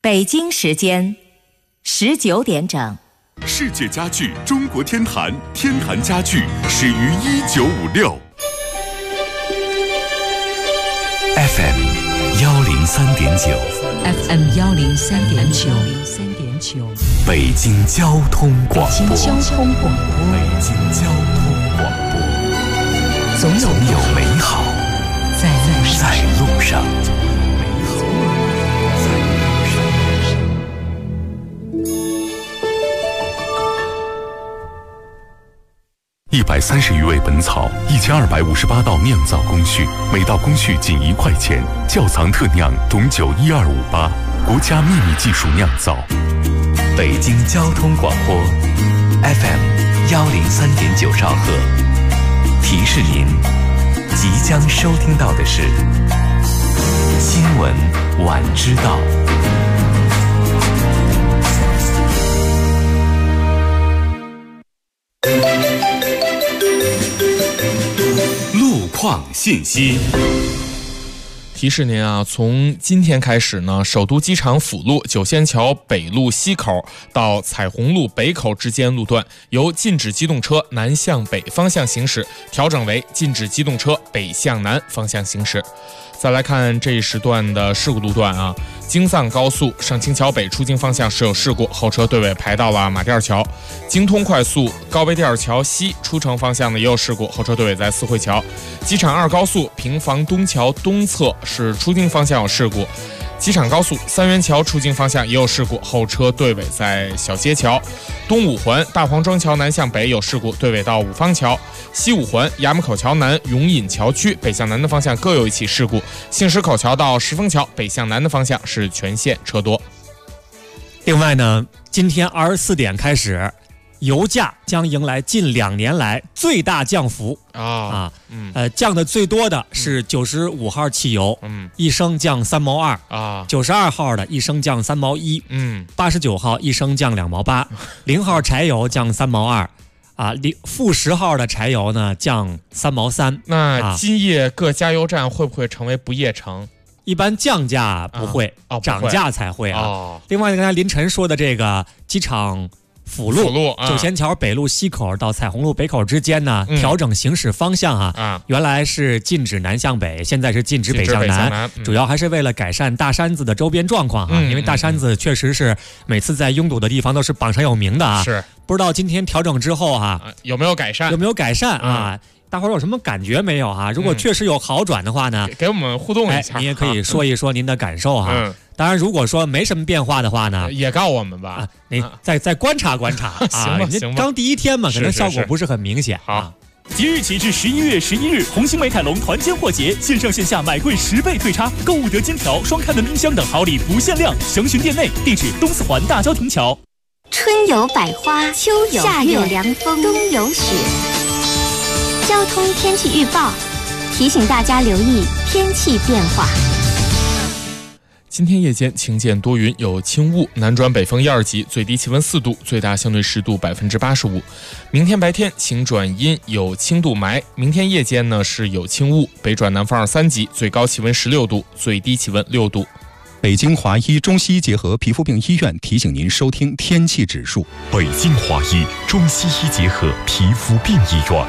北京时间19点整。 世界家具中国天坛，天坛家具始于1956。FM 103.9 FM 103.9 北京交通广播。 北京交通广播。 北京交通广播。总有美好在路上。130余味本草，1258道酿造工序，每道工序仅1块钱。窖藏特酿种酒12588，国家秘密技术酿造。北京交通广播 FM 103.9兆赫。提示您，即将收听到的是新闻晚知道。路况信息。 提示您啊，从今天开始呢，首都机场辅路九仙桥北路西口到彩虹路北口之间路段由禁止机动车南向北方向行驶调整为禁止机动车北向南方向行驶。再来看这一时段的事故路段啊，京藏高速上清桥北出京方向时有事故，后车队尾排到了马甸桥。京通快速高碑店桥西出城方向呢也有事故，后车队尾在四惠桥。机场2高速平房东桥东侧是出京方向有事故。机场高速三元桥出京方向也有事故，后车队尾在小街桥。东五环大黄庄桥南向北有事故，队尾到五方桥。西五环衙门口桥南永隐桥区北向南的方向各有一起事故，杏石口桥到石峰桥北向南的方向是全线车多。 另外呢，今天24点开始，油价将迎来近2年来最大降幅降的最多的是95号汽油，一升降3毛2啊，92号的一升降3毛1， 89号一升降2毛8，0号柴油降3毛2啊，负10号的柴油呢降3毛3。 那今夜各加油站会不会成为不夜城？ 一般降价不会，涨价才会啊。另外，刚才林晨说的这个机场辅路九仙桥北路西口到彩虹路北口之间呢，调整行驶方向原来是禁止南向北，现在是禁止北向南，主要还是为了改善大山子的周边状况因为大山子确实是每次在拥堵的地方都是榜上有名的是， 不知道今天调整之后有没有改善？ 大伙儿有什么感觉没有如果确实有好转的话呢， 给我们互动一下， 你也可以说一说您的感受当然，如果说没什么变化的话呢， 也告我们吧。 你再观察观察行吧， 刚第一天嘛，可能效果不是很明显。 好， 即日起至11月11日，红星美凯龙团坚货节，线上线下买贵10倍退差，购物得金条、双开门冰箱等好礼不限量，详询店内。地址：东四环大郊亭桥。 春有百花，秋有夏有凉风，冬有雪。交通天气预报提醒大家留意天气变化。 今天夜间晴间多云，有轻雾，南转北风1、2级，最低气温4度，最大相对湿度85%。明天白天晴转阴，有轻度霾。明天夜间呢是有轻雾，北转南风2、3级，最高气温16度，最低气温6度。 北京华医中西医结合皮肤病医院提醒您收听天气指数。 北京华医中西医结合皮肤病医院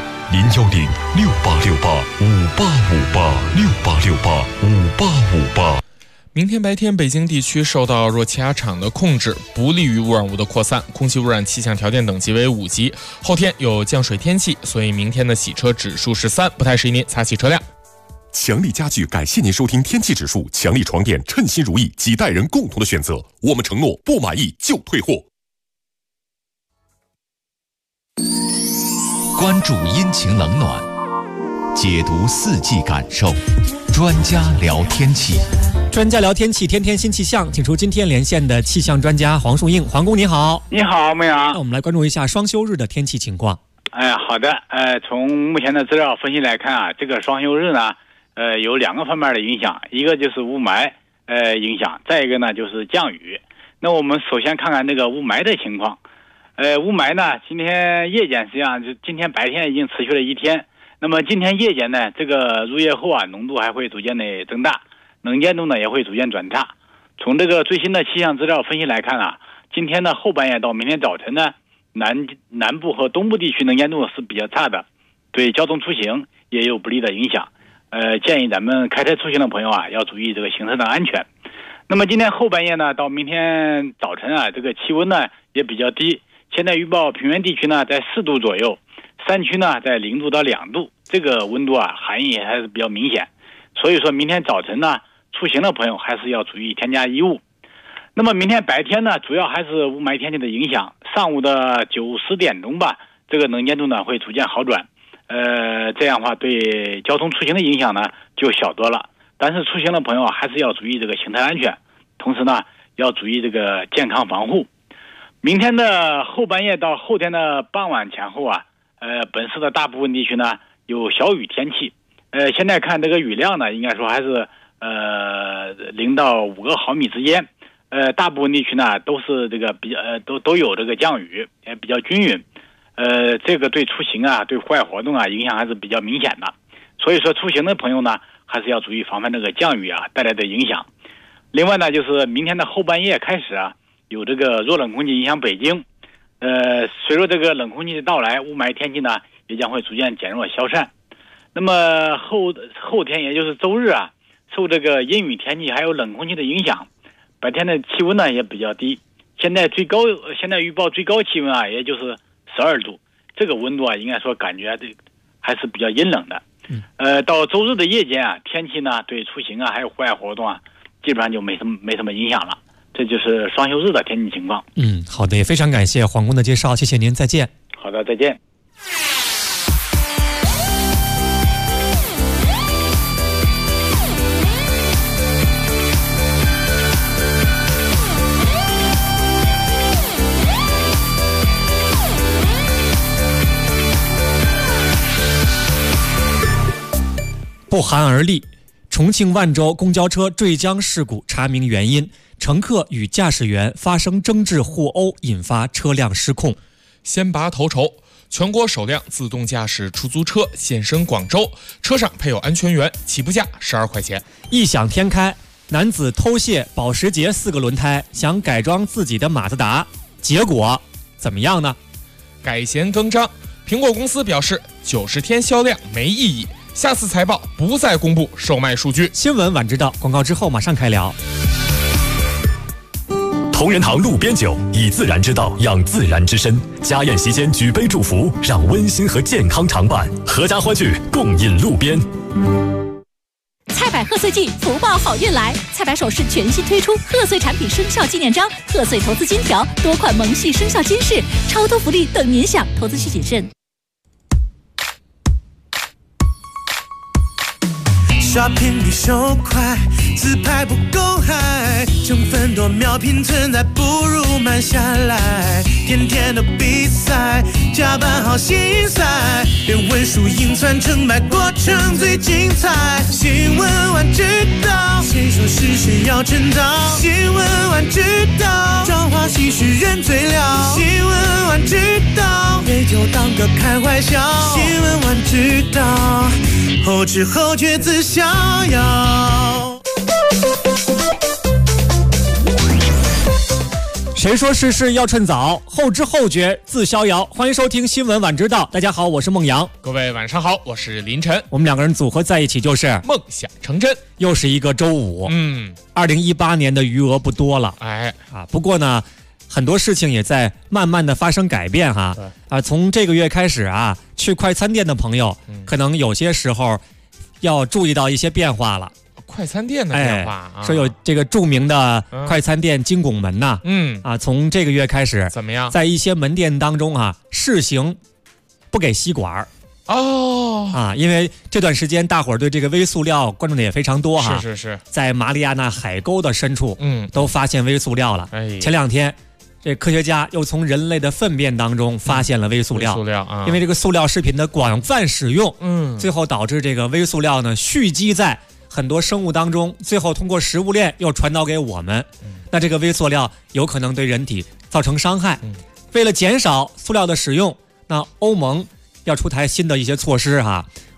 ，010-6868-5858，6868-5858。 明天白天，北京地区受到弱气压场的控制，不利于污染物的扩散，空气污染气象条件等级为5级。后天有降水天气，所以明天的洗车指数是3，不太适宜您擦洗车辆。 强力家具感谢您收听天气指数，强力床垫称心如意，几代人共同的选择，我们承诺不满意就退货。 关注阴晴冷暖，解读四季感受，专家聊天气。 专家聊天气，天天新气象，请出今天连线的气象专家黄树英。黄工你好。 你好，梅阳。 那我们来关注一下双休日的天气情况。 好的，从目前的资料分析来看这个双休日呢，有2个方面的影响，一个就是雾霾影响，再一个呢就是降雨。那我们首先看看这个雾霾的情况。雾霾呢，今天夜间实际上就今天白天已经持续了1天，那么今天夜间呢，这个入夜后浓度还会逐渐的增大，能见度呢也会逐渐转差。 从这个最新的气象资料分析来看啊，今天的后半夜到明天早晨呢，南部和东部地区能见度是比较差的，对交通出行也有不利的影响。建议咱们开车出行的朋友啊，要注意这个行车的安全。那么今天后半夜呢，到明天早晨啊，这个气温呢也比较低。现在预报平原地区呢在4度左右，山区呢在0度到2度，这个温度啊寒意还是比较明显。所以说明天早晨呢，出行的朋友还是要注意添加衣物。那么明天白天呢，主要还是雾霾天气的影响，上午的9、10点钟吧，这个能见度呢会逐渐好转。这样的话对交通出行的影响呢就小多了。但是出行的朋友还是要注意这个行车安全，同时呢要注意这个健康防护。明天的后半夜到后天的傍晚前后啊，本市的大部分地区呢有小雨天气。现在看这个雨量呢，应该说还是0到5个毫米之间。大部分地区呢都是这个比较都有这个降雨，也比较均匀。这个对出行啊，对户外活动啊影响还是比较明显的。所以说出行的朋友呢，还是要注意防范这个降雨啊带来的影响。另外呢，就是明天的后半夜开始啊，有这个弱冷空气影响北京。随着这个冷空气的到来，雾霾天气呢也将会逐渐减弱消散。那么后天也就是周日啊，受这个阴雨天气还有冷空气的影响，白天的气温呢也比较低。现在预报最高气温啊，也就是12度，这个温度啊，应该说感觉还是比较阴冷的。到周日的夜间啊，天气呢对出行啊还有户外活动啊，基本上就没什么影响了。这就是双休日的天气情况。 好的，也非常感谢黄工的介绍，谢谢您，再见。 好的，再见。 不寒而栗，重庆万州公交车坠江事故查明原因，乘客与驾驶员发生争执互殴，引发车辆失控。 先拔头筹，全国首辆自动驾驶出租车现身广州，车上配有安全员，起步价12块钱。 异想天开，男子偷卸保时捷4个轮胎，想改装自己的马自达，结果怎么样呢？ 改弦更张，苹果公司表示90天销量没意义，下次财报不再公布售卖数据。 新闻晚知道，广告之后马上开聊。 同仁堂路边酒，以自然之道养自然之身。家宴席间举杯祝福，让温馨和健康常伴，阖家欢聚，共饮路边。 菜百贺岁季，福报好运来！菜百首饰全新推出贺岁产品生肖纪念章、贺岁投资金条，多款萌系生肖金饰，超多福利等您享，投资需谨慎。 Shopping 比手快，自拍不够嗨，成分多秒拼存在，不如慢下来。天天的比赛，加班好心塞，连文书硬算成败过程最精彩。新闻晚知道，谁说事事要称道？新闻晚知道，朝花夕拾人最了。新闻晚知道，别就当个开怀笑。新闻晚知道，后知后觉自逍遥。 谁说事事要趁早？后知后觉自逍遥。欢迎收听新闻晚知道，大家好，我是孟阳。 各位晚上好，我是林晨。 我们两个人组合在一起就是梦想成真。 又是一个周五，2018年的余额不多了，不过呢，很多事情也在慢慢的发生改变哈。从这个月开始啊，去快餐店的朋友，可能有些时候要注意到一些变化了。 快餐店的变化说有这个著名的快餐店金拱门呐，从这个月开始怎么样， 在一些门店当中试行不给吸管因为这段时间大伙儿对这个微塑料关注的也非常多哈， 是， 在马里亚纳海沟的深处都发现微塑料了。前2天这科学家又从人类的粪便当中发现了微塑料，因为这个塑料食品的广泛使用，最后导致这个微塑料呢蓄积在很多生物当中，最后通过食物链又传导给我们。那这个微塑料有可能对人体造成伤害。为了减少塑料的使用，那欧盟要出台新的一些措施哈。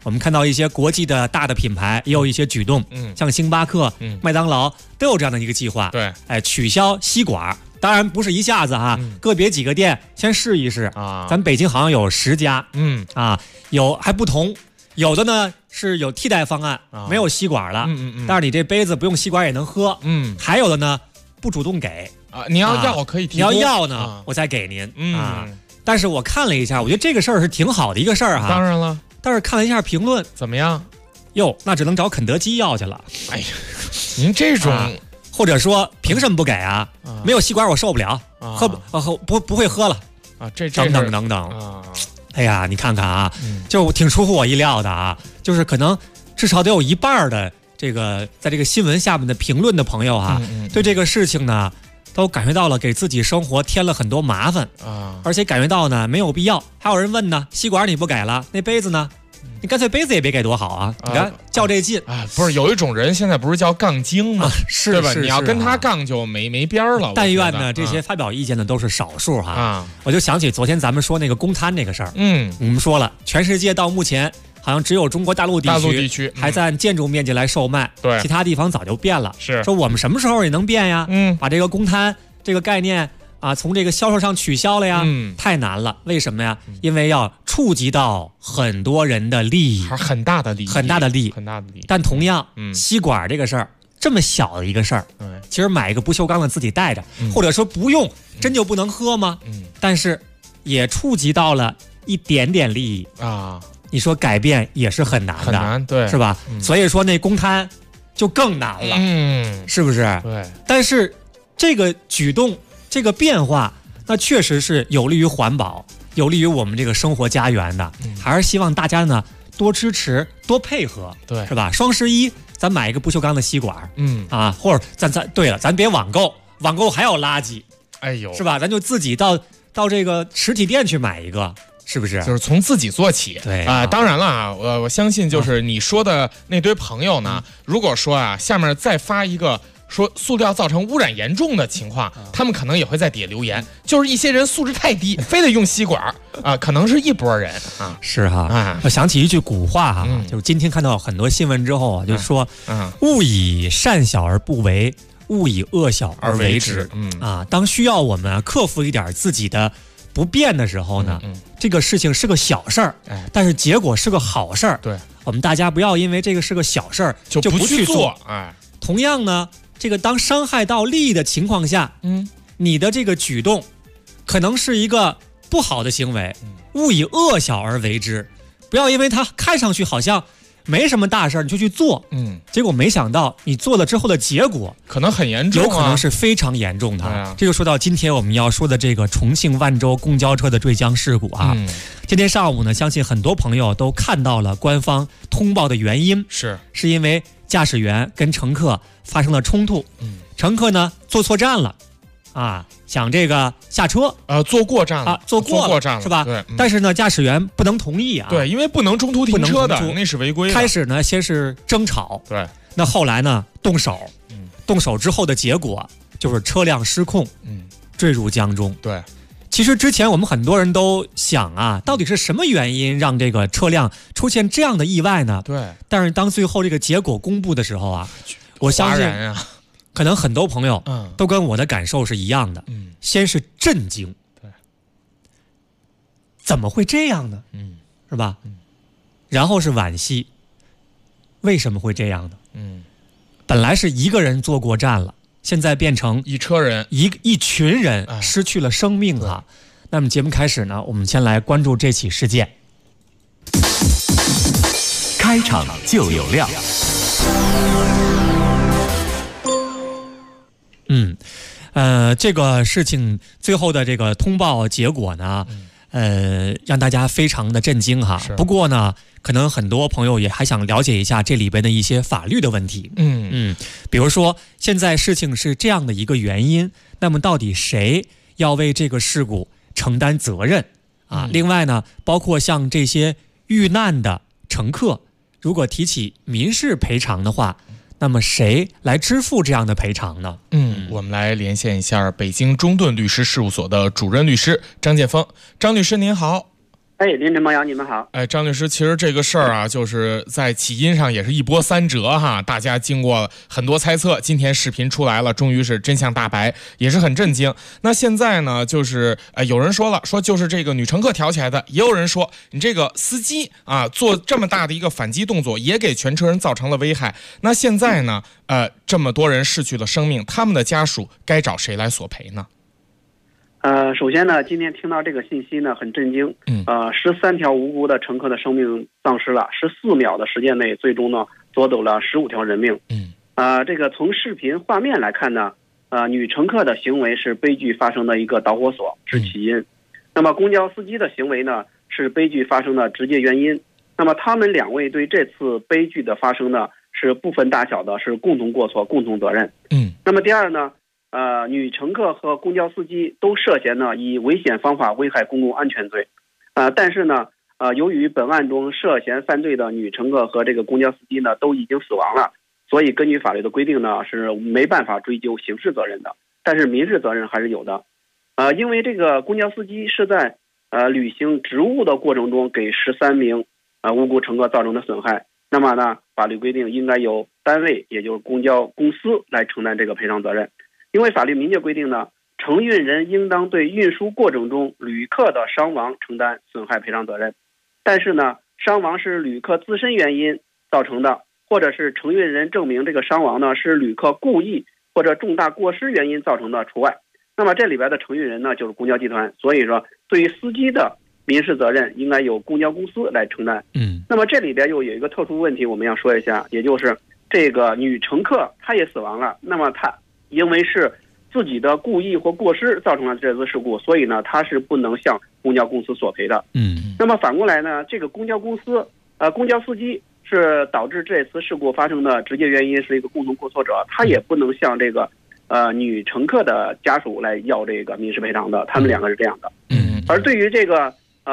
我们看到一些国际的大的品牌也有一些举动，像星巴克、麦当劳都有这样的一个计划。 对， 取消吸管，当然不是一下子哈，个别几个店先试一试啊。咱北京好像有10家，有还不同，有的呢是有替代方案，没有吸管了，但是你这杯子不用吸管也能喝，还有的呢不主动给啊，你要要可以提供， 你要呢我再给您啊。但是我看了一下，我觉得这个事儿是挺好的一个事儿哈。 当然了， 但是看了一下评论， 怎么样？ 哟，那只能找肯德基要去了。 哎呀，您这种， 或者说凭什么不给啊？没有吸管我受不了，喝不会喝了啊。这等等啊。哎呀，你看看啊，就挺出乎我意料的啊，就是可能至少得有一半的这个在这个新闻下面的评论的朋友哈，对这个事情呢。都感觉到了给自己生活添了很多麻烦啊，而且感觉到呢没有必要。还有人问呢，吸管你不给了，那杯子呢？你干脆杯子也别给多好啊！你看较这劲啊，不是有一种人现在不是叫杠精吗？ 是吧？你要跟他杠就没边了。 但愿呢这些发表意见的都是少数哈。我就想起昨天咱们说那个公摊这个事儿，我们说了，全世界到目前好像只有中国大陆地区还在按建筑面积来售卖， 对， 其他地方早就变了。 是说我们什么时候也能变呀？把这个公摊这个概念啊，从这个销售上取消了呀，太难了。为什么呀？因为要触及到很多人的利益， 很大的利益。 但同样，吸管这个事儿这么小的一个事儿，其实买一个不锈钢的自己带着，或者说不用，真就不能喝吗？但是也触及到了一点点利益啊。你说改变也是很难的， 很难，对， 是吧？所以说那公摊就更难了，是不是？ 对。 但是这个举动，这个变化，那确实是有利于环保，有利于我们这个生活家园的。还是希望大家呢多支持，多配合， 对， 是吧？双11，咱买一个不锈钢的吸管，或者对了，咱别网购，网购还有垃圾， 哎呦， 是吧？咱就自己到这个实体店去买一个。是不是？ 就是从自己做起， 对当然了啊，我相信就是你说的那堆朋友呢，如果说啊，下面再发一个说塑料造成污染严重的情况，他们可能也会在底下留言，就是一些人素质太低，非得用吸管啊，可能是一拨人啊。 是哈，我想起一句古话哈，就是今天看到很多新闻之后啊，就说勿以善小而不为，勿以恶小而为之。当需要我们克服一点自己的不变的时候呢，这个事情是个小事儿，但是结果是个好事儿。 对， 我们大家不要因为这个是个小事儿就不去做。同样呢，这个当伤害到利益的情况下，你的这个举动可能是一个不好的行为，勿以恶小而为之。不要因为它看上去好像没什么大事你就去做，结果没想到你做了之后的结果可能很严重， 有可能是非常严重的。这就说到今天我们要说的这个重庆万州公交车的坠江事故啊。今天上午呢，相信很多朋友都看到了官方通报的原因，是因为驾驶员跟乘客发生了冲突，乘客呢坐错站了。想这个下车， 坐过站了， 坐过站了是吧？ 对， 但是呢，驾驶员不能同意啊。 对，因为不能中途停车的，那是违规的。 开始呢，先是争吵， 对， 那后来呢，动手，动手之后的结果就是车辆失控，坠入江中。 对， 其实之前我们很多人都想啊，到底是什么原因让这个车辆出现这样的意外呢？ 对， 但是当最后这个结果公布的时候啊，我相信可能很多朋友都跟我的感受是一样的，先是震惊， 对， 怎么会这样呢？是吧？然后是惋惜，为什么会这样呢？本来是一个人坐过站了，现在变成一车人， 一群人失去了生命啊。那么节目开始呢，我们先来关注这起事件。 开场就有料。 这个事情最后的这个通报结果呢，让大家非常的震惊哈。不过呢，可能很多朋友也还想了解一下这里边的一些法律的问题。比如说现在事情是这样的一个原因，那么到底谁要为这个事故承担责任啊？另外呢，包括像这些遇难的乘客，如果提起民事赔偿的话，那么谁来支付这样的赔偿呢？ 我们来连线一下北京中盾律师事务所的主任律师张建峰。张律师您好。 林晨、孟阳，你们好。 张律师，其实这个事儿啊，就是在起因上也是一波三折哈。大家经过很多猜测，今天视频出来了，终于是真相大白，也是很震惊。那现在呢，就是有人说了，说就是这个女乘客挑起来的，也有人说你这个司机啊做这么大的一个反击动作，也给全车人造成了危害。那现在呢，这么多人逝去了生命，他们的家属该找谁来索赔呢？ 首先呢，今天听到这个信息呢，很震惊。13条无辜的乘客的生命丧失了，14秒的时间内，最终呢夺走了15条人命。这个从视频画面来看呢，女乘客的行为是悲剧发生的一个导火索，是起因。那么公交司机的行为呢，是悲剧发生的直接原因。那么他们两位对这次悲剧的发生呢，是不分大小的，是共同过错、共同责任。那么第二呢？女乘客和公交司机都涉嫌呢以危险方法危害公共安全罪，但是呢，由于本案中涉嫌犯罪的女乘客和这个公交司机呢都已经死亡了，所以根据法律的规定呢是没办法追究刑事责任的，但是民事责任还是有的。因为这个公交司机是在履行职务的过程中给13名无辜乘客造成的损害，那么呢，法律规定应该由单位，也就是公交公司来承担这个赔偿责任。因为法律明确规定呢，承运人应当对运输过程中旅客的伤亡承担损害赔偿责任，但是呢，伤亡是旅客自身原因造成的，或者是承运人证明这个伤亡呢是旅客故意或者重大过失原因造成的除外。那么这里边的承运人呢就是公交集团，所以说对于司机的民事责任应该由公交公司来承担。那么这里边又有一个特殊问题，我们要说一下，也就是这个女乘客她也死亡了，那么她因为是自己的故意或过失造成了这次事故，所以呢，他是不能向公交公司索赔的。那么反过来呢，这个公交公司，公交司机是导致这次事故发生的直接原因，是一个共同过错者，他也不能向这个女乘客的家属来要这个民事赔偿的，他们两个是这样的。而对于这个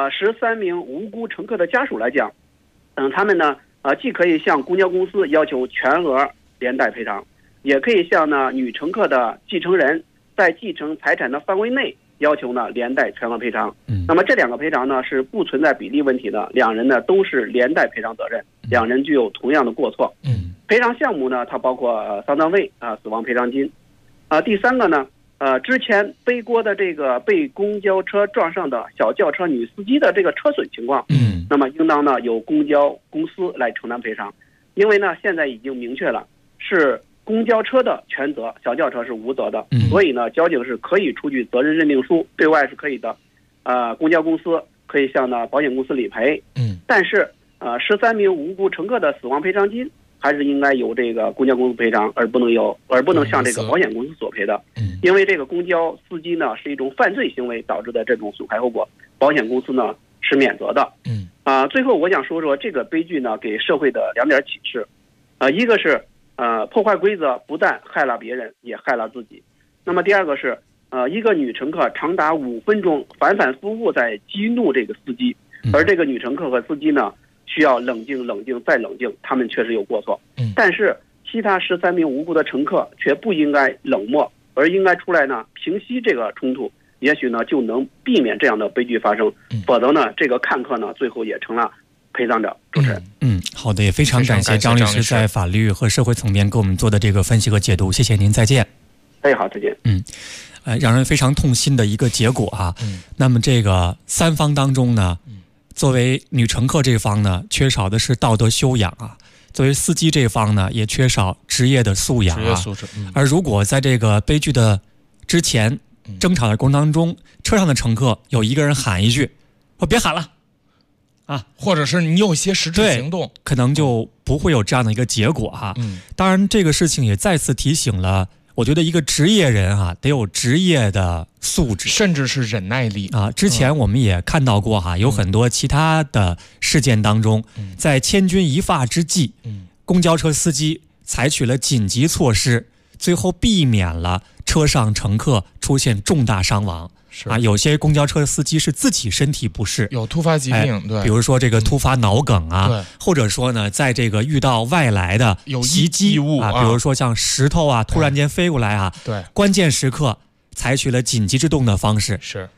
13名无辜乘客的家属来讲，他们呢既可以向公交公司要求全额连带赔偿，也可以向呢女乘客的继承人在继承财产的范围内要求呢连带全额赔偿。那么这两个赔偿呢是不存在比例问题的，两人呢都是连带赔偿责任，两人具有同样的过错。赔偿项目呢它包括丧葬费死亡赔偿金。第三个呢之前背锅的这个被公交车撞上的小轿车女司机的这个车损情况，那么应当呢由公交公司来承担赔偿，因为呢现在已经明确了是公交车的全责，小轿车是无责的，所以呢，交警是可以出具责任认定书，对外是可以的。公交公司可以向呢保险公司理赔。但是13名无辜乘客的死亡赔偿金还是应该由这个公交公司赔偿，而不能向这个保险公司索赔的。因为这个公交司机呢是一种犯罪行为导致的这种损害后果，保险公司呢是免责的。最后我想说说这个悲剧呢给社会的2点启示。一个是破坏规则不但害了别人，也害了自己。那么第二个是，一个女乘客长达5分钟反反复复在激怒这个司机，而这个女乘客和司机呢需要冷静再冷静，他们确实有过错。但是其他13名无辜的乘客却不应该冷漠，而应该出来呢平息这个冲突，也许呢就能避免这样的悲剧发生。否则呢，这个看客呢最后也成了陪葬者。主持人。 好的，也非常感谢张律师在法律和社会层面给我们做的这个分析和解读，谢谢您，再见。 好，再见。 让人非常痛心的一个结果啊。那么这个3方当中呢，作为女乘客这方呢，缺少的是道德修养啊；作为司机这方呢，也缺少职业的素养啊。职业素质。而如果在这个悲剧的之前争吵的过程当中，车上的乘客有一个人喊一句：“说别喊了。” 或者是你有一些实质行动， 可能就不会有这样的一个结果哈。当然这个事情也再次提醒了，我觉得一个职业人得有职业的素质， 甚至是忍耐力啊。之前我们也看到过有很多其他的事件当中，在千钧一发之际，公交车司机采取了紧急措施，最后避免了车上乘客出现重大伤亡。有些公交车司机是自己身体不适， 有突发疾病，对， 比如说这个突发脑梗或者说呢，在这个遇到外来的袭击物比如说像石头突然间飞过来对， 关键时刻采取了紧急制动的方式。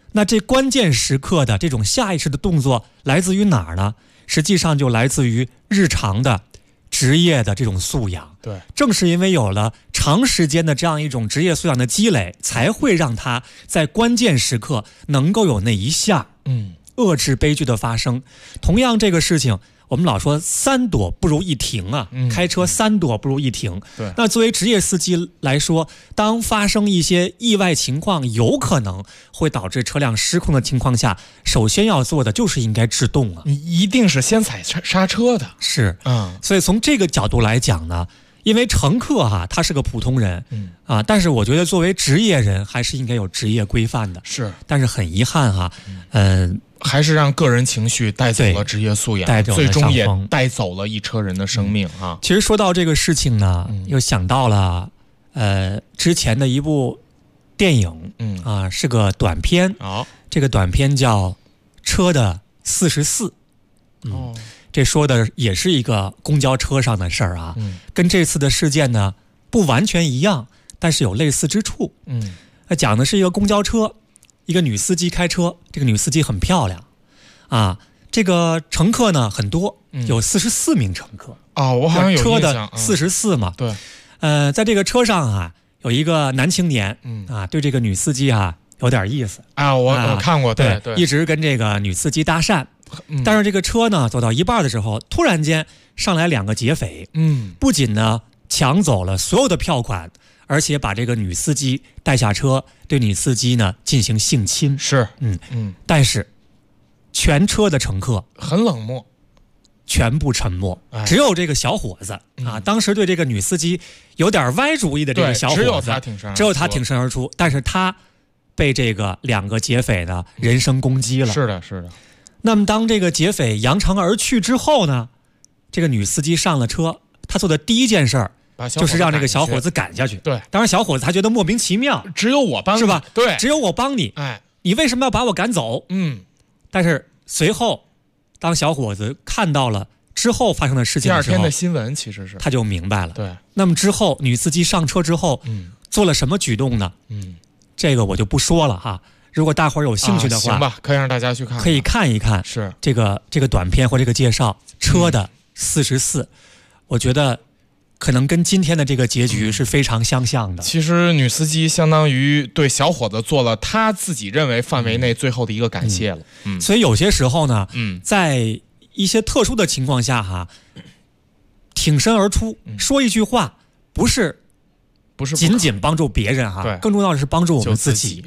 那这关键时刻的这种下意识的动作来自于哪儿呢？实际上就来自于日常的职业的这种素养。 对， 正是因为有了长时间的这样一种职业素养的积累，才会让他在关键时刻能够有那一下，遏制悲剧的发生。同样这个事情，我们老说3躲不如一停啊，开车3躲不如一停。 对， 那作为职业司机来说，当发生一些意外情况，有可能会导致车辆失控的情况下，首先要做的就是应该制动啊， 你一定是先踩刹车的。 是，所以从这个角度来讲呢，因为乘客他是个普通人，但是我觉得作为职业人还是应该有职业规范的。 是， 但是很遗憾还是让个人情绪带走了职业素养，最终也带走了一车人的生命啊。 其实说到这个事情呢，又想到了之前的一部电影，是个短片，这个短片叫《车的44》，这说的也是一个公交车上的事儿啊，跟这次的事件呢不完全一样，但是有类似之处。讲的是一个公交车，一个女司机开车，这个女司机很漂亮啊，这个乘客呢很多，有44名乘客我好像有车的44嘛。 对， 在这个车上有一个男青年对这个女司机有点意思我看过，对， 一直跟这个女司机搭讪。但是这个车呢走到一半的时候，突然间上来2个劫匪，不仅呢抢走了所有的票款，而且把这个女司机带下车，对女司机呢进行性侵。 是， 但是全车的乘客很冷漠， 全部沉默，只有这个小伙子当时对这个女司机有点歪主意的这个小伙子，只有他挺身而出，但是他被这个2个劫匪呢人身攻击了。 是的，是的。 那么当这个劫匪扬长而去之后呢，这个女司机上了车，她做的第一件事儿就是让这个小伙子赶下去。 对， 当然小伙子他觉得莫名其妙， 只有我帮你， 是吧？ 对， 只有我帮你，你为什么要把我赶走？但是随后当小伙子看到了之后发生的事情的时候， 第2天的新闻其实是他就明白了。 对， 那么之后女司机上车之后，做了什么举动呢？这个我就不说了哈。如果大伙儿有兴趣的话， 行吧，可以让大家去看， 可以看一看。 是这个短片或这个介绍，车的44，我觉得可能跟今天的这个结局是非常相像的。 其实女司机相当于对小伙子做了他自己认为范围内最后的一个感谢了。 所以有些时候呢，在一些特殊的情况下挺身而出，说一句话，不是仅仅帮助别人对， 更重要的是帮助我们自己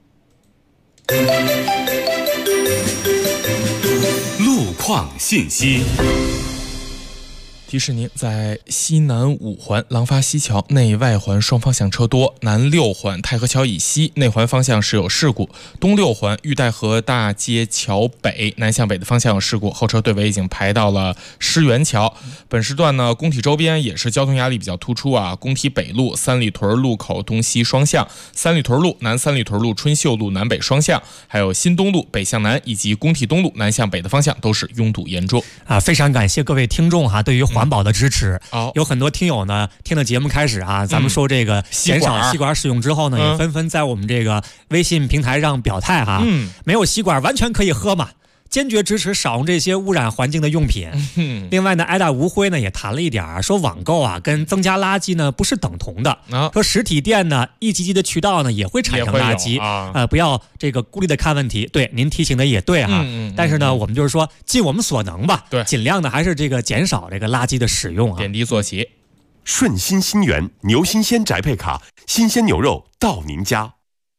路况信息。 提示您，在西南5环廊坊西桥内外环双方向车多，南6环太和桥以西内环方向是有事故，东6环玉带河大街桥北南向北的方向有事故，后车队尾已经排到了狮园桥。本时段呢，工体周边也是交通压力比较突出啊，工体北路三里屯路口东西双向，三里屯路南三里屯路春秀路南北双向，还有新东路北向南以及工体东路南向北的方向都是拥堵严重非常感谢各位听众对于环保的支持。有很多听友呢听了节目开始咱们说这个减少吸管使用之后呢，也纷纷在我们这个微信平台上表态没有吸管完全可以喝嘛，坚决支持少用这些污染环境的用品。另外呢，挨打无灰呢也谈了一点说网购跟增加垃圾呢不是等同的，说实体店呢一级级的渠道呢也会产生垃圾不要这个孤立的看问题。对，您提醒的也对但是呢我们就是说尽我们所能吧， 对， 尽量的还是这个减少这个垃圾的使用点滴做起。 顺心新源牛新鲜宅配卡，新鲜牛肉到您家。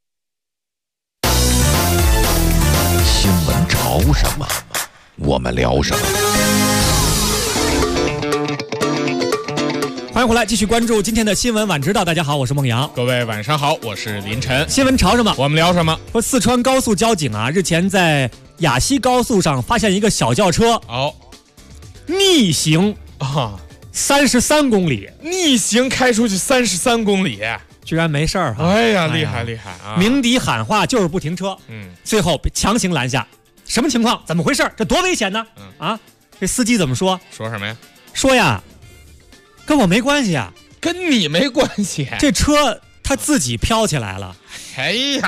新闻潮什么，我们聊什么。 欢迎回来，继续关注今天的新闻晚知道。大家好，我是孟阳。 各位晚上好，我是林晨。 新闻潮什么， 我们聊什么。 说四川高速交警日前在雅西高速上发现一个小轿车逆行33公里， 逆行开出去33公里， 居然没事儿哎呀，厉害厉害鸣笛喊话就是不停车，最后被强行拦下。什么情况？怎么回事？这多危险呢？这司机怎么说？ 说什么呀？ 说呀，跟我没关系啊， 跟你没关系。 这车他自己飘起来了。 哎呀，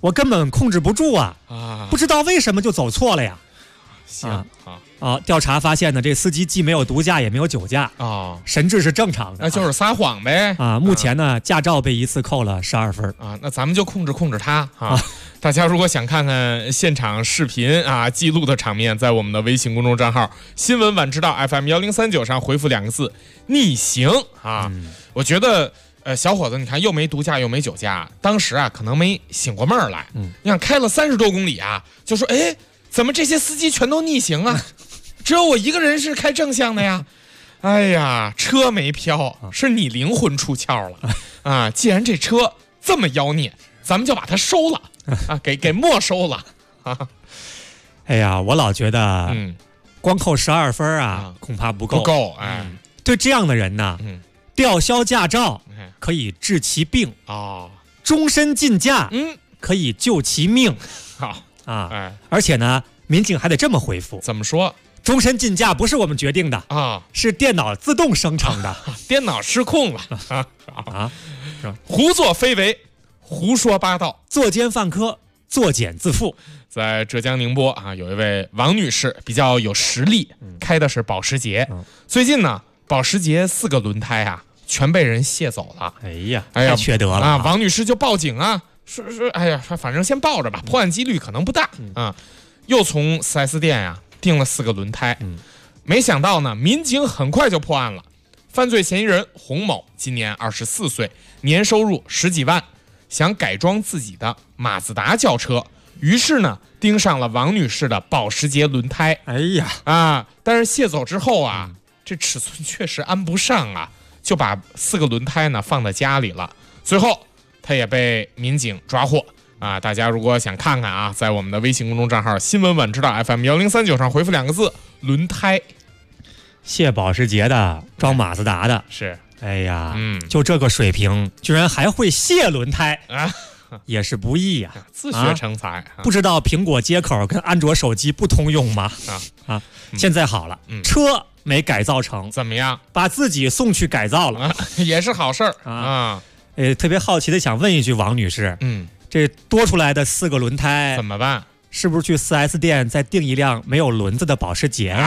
我根本控制不住啊，不知道为什么就走错了呀。 行调查发现呢，这司机既没有毒驾也没有酒驾神志是正常的， 那就是撒谎呗目前呢，驾照被一次扣了12分那咱们就控制他大家如果想看看现场视频记录的场面，在我们的微信公众账号新闻晚知道 FM1039上回复2个字逆行我觉得小伙子，你看又没毒驾又没酒驾，当时可能没醒过闷儿来你想开了30多公里就说哎，怎么这些司机全都逆行啊？只有我一个人是开正向的呀！哎呀，车没飘，是你灵魂出窍了既然这车这么妖孽，咱们就把它收了给没收了哎呀，我老觉得光扣12分恐怕不够对这样的人呢吊销驾照可以治其病终身禁驾可以救其命而且呢，民警还得这么回复， 怎么说？ 终身禁驾不是我们决定的是电脑自动生成的电脑失控了胡作非为，胡说八道， 作奸犯科，作茧自缚。 在浙江宁波有一位王女士比较有实力，开的是保时捷最近呢，保时捷4个轮胎全被人卸走了。 哎呀，太缺德了王女士就报警说哎呀，反正先抱着吧，破案几率可能不大又从 4S 店订了4个轮胎没想到呢，民警很快就破案了。犯罪嫌疑人洪某今年24岁，年收入10几万，想改装自己的马自达轿车，于是呢盯上了王女士的保时捷轮胎。 哎呀但是卸走之后这尺寸确实安不上就把4个轮胎呢放在家里了。最后他也被民警抓获大家如果想看看在我们的微信公众账号新闻晚知道 FM1039上回复2个字轮胎。 卸保时捷的装马自达的是哎呀就这个水平居然还会卸轮胎也是不易自学成才不知道苹果接口跟安卓手机不通用吗现在好了车没改造成怎么样， 把自己送去改造了也是好事特别好奇的想问一句王女士这多出来的4个轮胎怎么办？ 是不是去 4S 店再订一辆没有轮子的保时捷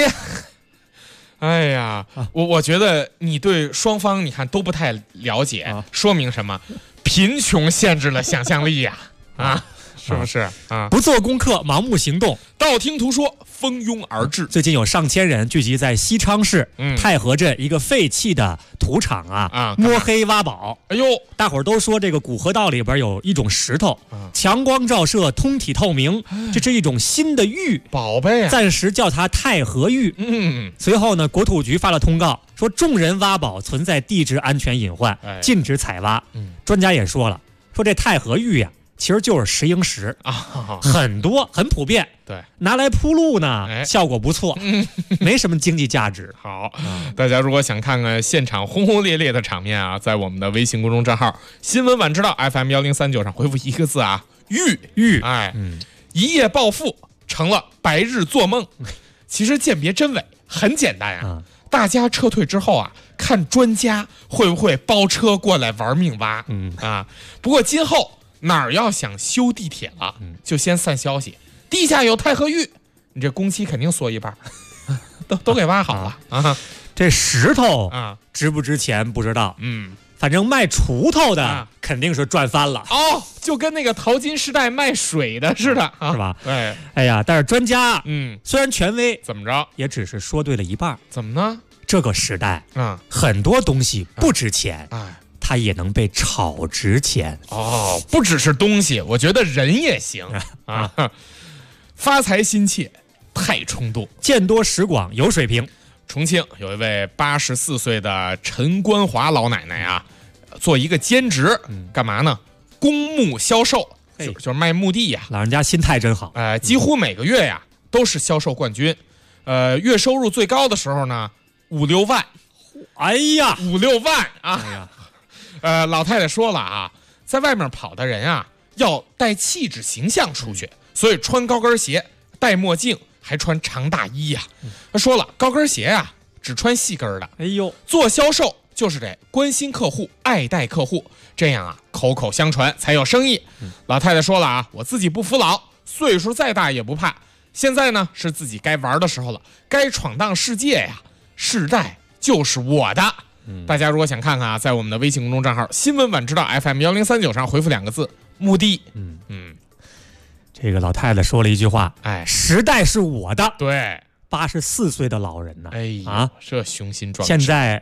哎呀我觉得你对双方你看都不太了解说明什么？贫穷限制了想象力是不是不做功课盲目行动， 道听途说蜂拥而至。 最近有上千人聚集在西昌市太和镇一个废弃的土场摸黑挖宝。 哎呦， 大伙儿都说这个古河道里边有一种石头强光照射，通体透明这是一种新的玉宝贝暂时叫它太和玉随后呢，国土局发了通告说众人挖宝存在地质安全隐患禁止采挖专家也说了，说这太和玉其实就是石英石很多很普遍， 对， 拿来铺路呢效果不错没什么经济价值好大家如果想看看现场轰轰烈烈的场面在我们的微信公众账号新闻晚知道 FM1039上回复1个字玉一夜暴富成了白日做梦其实鉴别真伪很简单大家撤退之后看专家会不会包车过来玩命挖不过今后哪儿要想修地铁了就先散消息，地下有太和玉，你这工期肯定缩一半都给挖好了这石头值不值钱不知道反正卖锄头的肯定是赚翻了就跟那个淘金时代卖水的似的是吧？ 对， 哎呀，但是专家虽然权威怎么着也只是说对了一半。 怎么呢？ 这个时代很多东西不值钱它也能被炒值钱不只是东西，我觉得人也行发财心切太冲动， 见多识广有水平。 重庆有一位84岁的陈关华老奶奶做一个兼职干嘛呢？公墓销售就是卖墓地老人家心态真好几乎每个月都是销售冠军月收入最高的时候呢5、6万哎呀 5、6万老太太说了在外面跑的人要带气质形象出去，所以穿高跟鞋戴墨镜还穿长大衣她说了高跟鞋只穿细跟的， 哎呦， 做销售就是得关心客户，爱戴客户，这样啊，口口相传才有生意。老太太说了啊，我自己不服老，岁数再大也不怕。现在呢，是自己该玩的时候了，该闯荡世界呀，世代就是我的。大家如果想看看啊，在我们的微信公众账号新闻晚知道 FM1039上回复2个字墓地。 这个老太太说了一句话，时代是我的。 对 ，84岁的老人呢， 这雄心壮志。 现在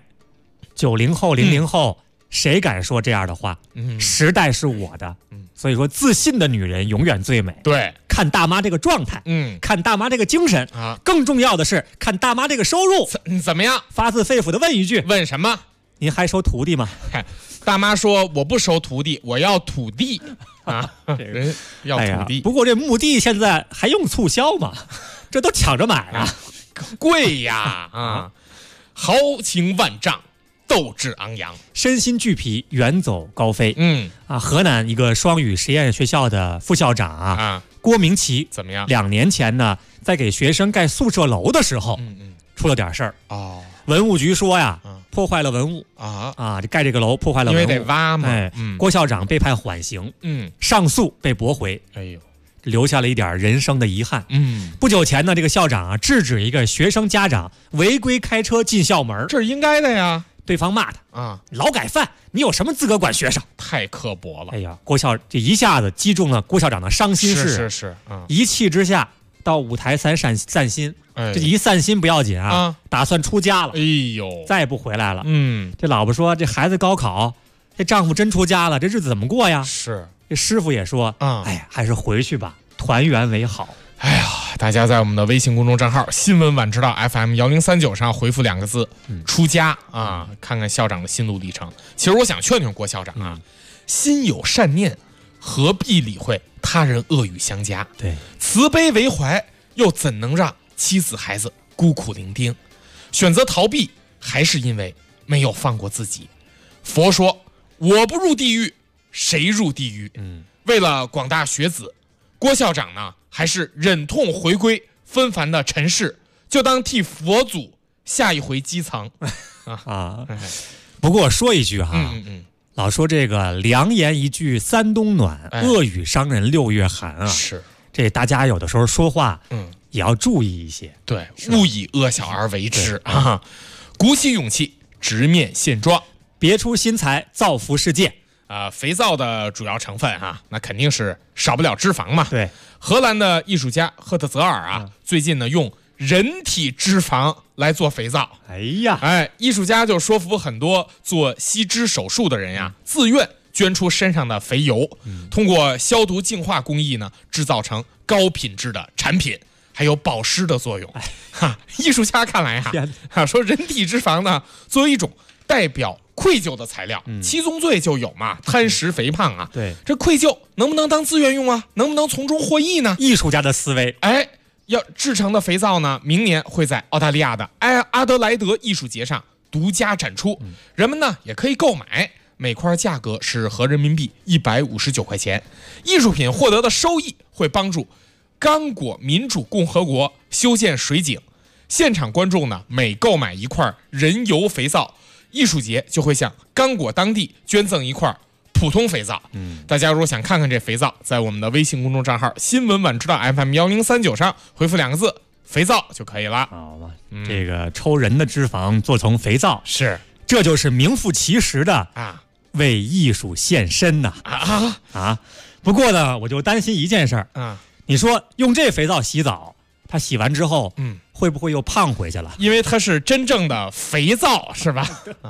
90后、00后，谁敢说这样的话？时代是我的。所以说，自信的女人永远最美。 对， 看大妈这个状态，看大妈这个精神啊，更重要的是看大妈这个收入怎么样？ 发自肺腑的问一句， 问什么？ 您还收徒弟吗？ 大妈说我不收徒弟，我要土地啊！人要土地。 不过这墓地现在还用促销吗？这都抢着买啊， 贵呀啊！豪情万丈，斗志昂扬， 身心俱疲，远走高飞。河南一个双语实验学校的副校长郭明奇怎么样 ？2年前呢，在给学生盖宿舍楼的时候，出了点事儿。文物局说呀，破坏了文物这盖这个楼破坏了文物， 因为得挖嘛。 郭校长被判缓刑，上诉被驳回。留下了一点人生的遗憾。不久前呢，这个校长制止一个学生家长违规开车进校门， 这是应该的呀。 对方骂他劳改犯，你有什么资格管学生？ 太刻薄了。 郭校这一下子击中了郭校长的伤心事。 是。 一气之下到五台山散心。这一散心不要紧打算出家了。再也不回来了。这老婆说，这孩子高考，这丈夫真出家了，这日子怎么过呀？ 是。 这师傅也说，还是回去吧，团圆为好。 大家在我们的微信公众账号新闻晚知道 FM1039上回复2个字出家啊，看看校长的心路历程。其实我想劝劝郭校长啊，心有善念，何必理会他人恶语相加？ 对， 慈悲为怀，又怎能让妻子孩子孤苦伶仃？选择逃避，还是因为没有放过自己。佛说，我不入地狱，谁入地狱？为了广大学子，郭校长呢，还是忍痛回归纷繁的尘世，就当替佛祖下一回基层不过说一句老说这个良言一句三冬暖，恶语伤人6月寒是， 这大家有的时候说话也要注意一些。 对，勿以恶小而为之鼓起勇气，直面现状， 别出心裁，造福世界。 肥皂的主要成分那肯定是少不了脂肪嘛。 对， 荷兰的艺术家赫特泽尔最近呢用人体脂肪来做肥皂。艺术家就说服很多做吸脂手术的人自愿捐出身上的肥油，通过消毒净化工艺呢，制造成高品质的产品，还有保湿的作用。艺术家看来说人体脂肪呢，作为一种代表愧疚的材料，七宗罪就有嘛，贪食肥胖对， 这愧疚能不能当资源用能不能从中获益呢？ 艺术家的思维。 要制成的肥皂呢，明年会在澳大利亚的阿德莱德艺术节上独家展出，人们呢也可以购买，每块价格是合人民币159块钱。艺术品获得的收益会帮助刚果民主共和国修建水井，现场观众呢每购买一块人油肥皂，艺术节就会向刚果当地捐赠一块普通肥皂。大家如果想看看这肥皂，在我们的微信公众账号新闻晚知道 FM1039上回复2个字肥皂就可以了。 好吧，这个抽人的脂肪做成肥皂， 是， 这就是名副其实的为艺术献身呐。不过呢，我就担心一件事儿你说用这肥皂洗澡，他洗完之后会不会又胖回去了？ 因为它是真正的肥皂，是吧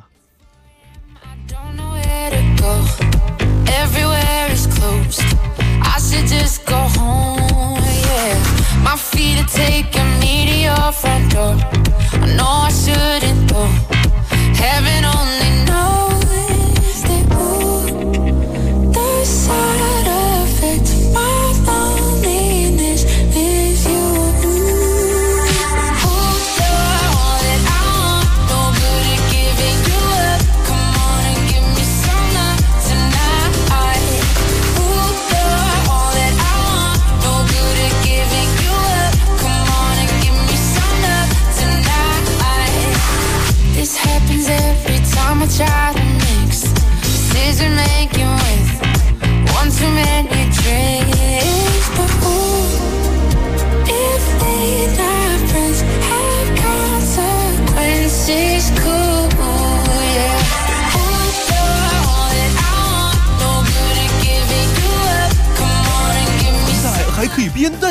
？Everywhere is closed. I should just go home, yeah. My feet are taking me to your front door. I know I shouldn't go. Heaven only knows that the side effect of my loneliness is you. Who's the one that I want? No good at giving you up. Come on and give me some love tonight. Who's the one that I want? No good at giving you up. Come on and give me some love tonight. This happens every time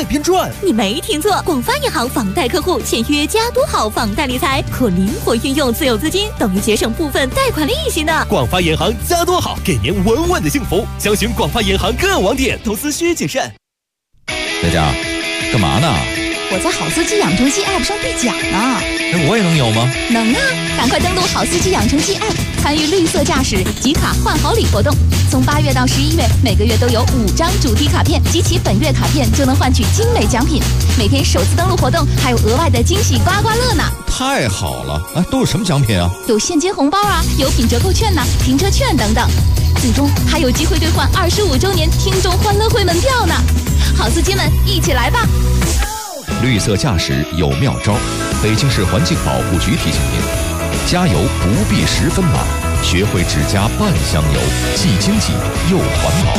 边赚。 你没听错，广发银行房贷客户签约加多好房贷理财，可灵活运用自有资金，等于节省部分贷款利息呢。 广发银行加多好，给您稳稳的幸福。详询广发银行各网点，投资需谨慎。 佳佳，干嘛呢？ 我在好司机养成系 App 上兑奖呢。 那我也能有吗？ 能啊！赶快登录好司机养成系 App， 参与绿色驾驶集卡换好礼活动。从8月到11月，每个月都有5张主题卡片，集齐本月卡片就能换取精美奖品。每天首次登录活动还有额外的惊喜刮刮乐呢！ 太好了！哎，都有什么奖品啊？ 有现金红包啊，有品折扣券呐、停车券等等。最终还有机会兑换25周年听众欢乐会门票呢！好司机们，一起来吧！ 绿色驾驶有妙招，北京市环境保护局提醒您：加油不必10分满，学会只加半箱油，既经济又环保。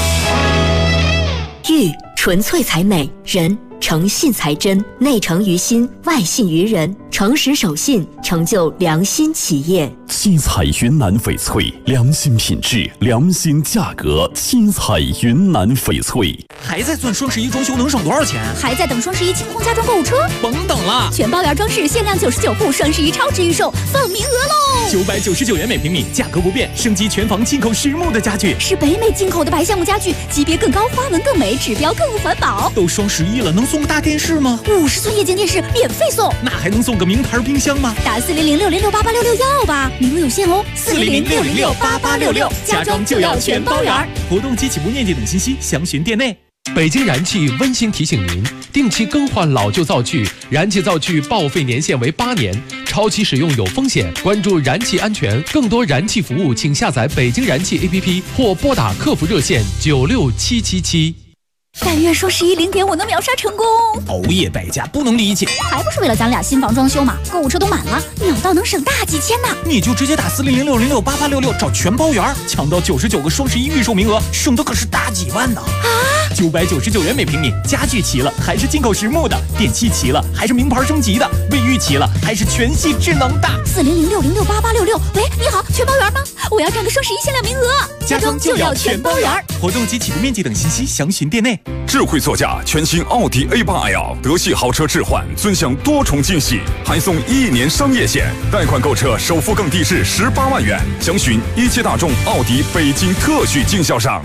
玉纯粹才美，人诚信才真，内诚于心，外信于人，诚实守信，成就良心企业。 七彩云南翡翠，良心品质，良心价格。七彩云南翡翠。 还在算双11装修能省多少钱？ 还在等双11清空家装购物车？ 甭等了， 全包圆装饰限量99户，双11超值预售，放名额喽 ！999元每平米，价格不变，升级全房进口实木的家具， 是北美进口的白橡木家具，级别更高，花纹更美，指标更环保。 都双11了，能送个大电视吗 ？50寸液晶电视免费送， 那还能送个名牌冰箱吗？ 打40060688866要吧，名额有限哦！40060688866，家装就要全包圆。 活动及起步面积等信息详询店内。 北京燃气温馨提醒您：定期更换老旧灶具，燃气灶具报废年限为8年，超期使用有风险。关注燃气安全，更多燃气服务，请下载北京燃气 APP 或拨打客服热线96777。 但愿双110点我能秒杀成功。 熬夜败家不能理解， 还不是为了咱俩新房装修嘛？购物车都满了，秒到能省大几千呢。 你就直接打40060688866找全包圆，抢到99个双11预售名额，省的可是大几万呢！999元每平米，家具齐了还是进口实木的，电器齐了还是名牌升级的，卫浴齐了还是全系智能的。 40060688866，喂，你好，全包圆吗？我要占个双11限量名额， 家装就要全包圆。活动及起步面积等信息详询店内。 智慧座驾全新奥迪 A8L， 德系豪车置换，尊享多重惊喜，还送1年商业险，贷款购车首付更低至18万元。详询一汽大众奥迪北京特许经销商。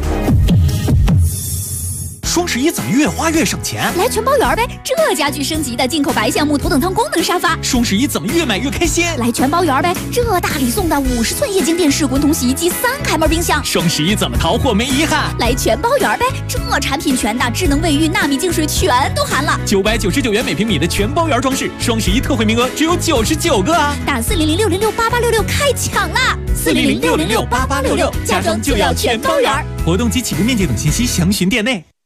双11怎么越花越省钱？ 来全包圆呗！这家具升级的进口白橡木头等舱功能沙发。 双11怎么越买越开心？ 来全包圆呗！这大礼送的50寸液晶电视、滚筒洗衣机、3开门冰箱。 双11怎么淘货没遗憾？ 来全包圆呗！这产品全的，智能卫浴、纳米净水全都含了。 999元每平米的全包圆装饰，双11特惠名额只有99个啊！ 打40060688866开抢啦！40060688866，家装就要全包圆。 活动及起步面积等信息详询店内。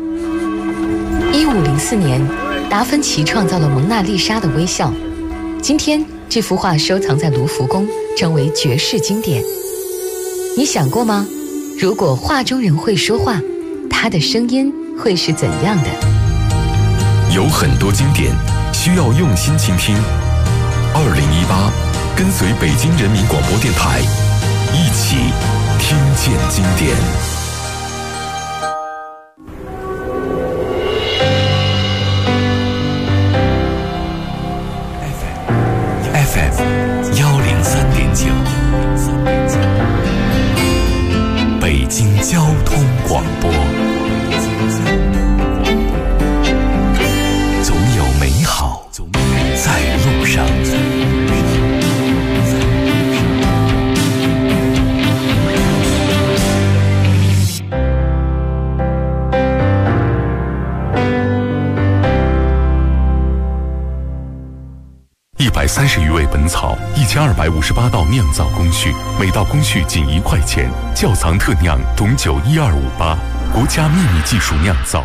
1504年，达芬奇创造了蒙娜丽莎的微笑。今天，这幅画收藏在卢浮宫，成为绝世经典。你想过吗？如果画中人会说话，他的声音会是怎样的？ 有很多经典需要用心倾听。2018，跟随北京人民广播电台，一起听见经典。FM103.9，北京交通广播。总有美好在路上。130余味本草，1258道酿造工序，每道工序仅1块钱，窖藏特酿董酒12588，国家秘密技术酿造。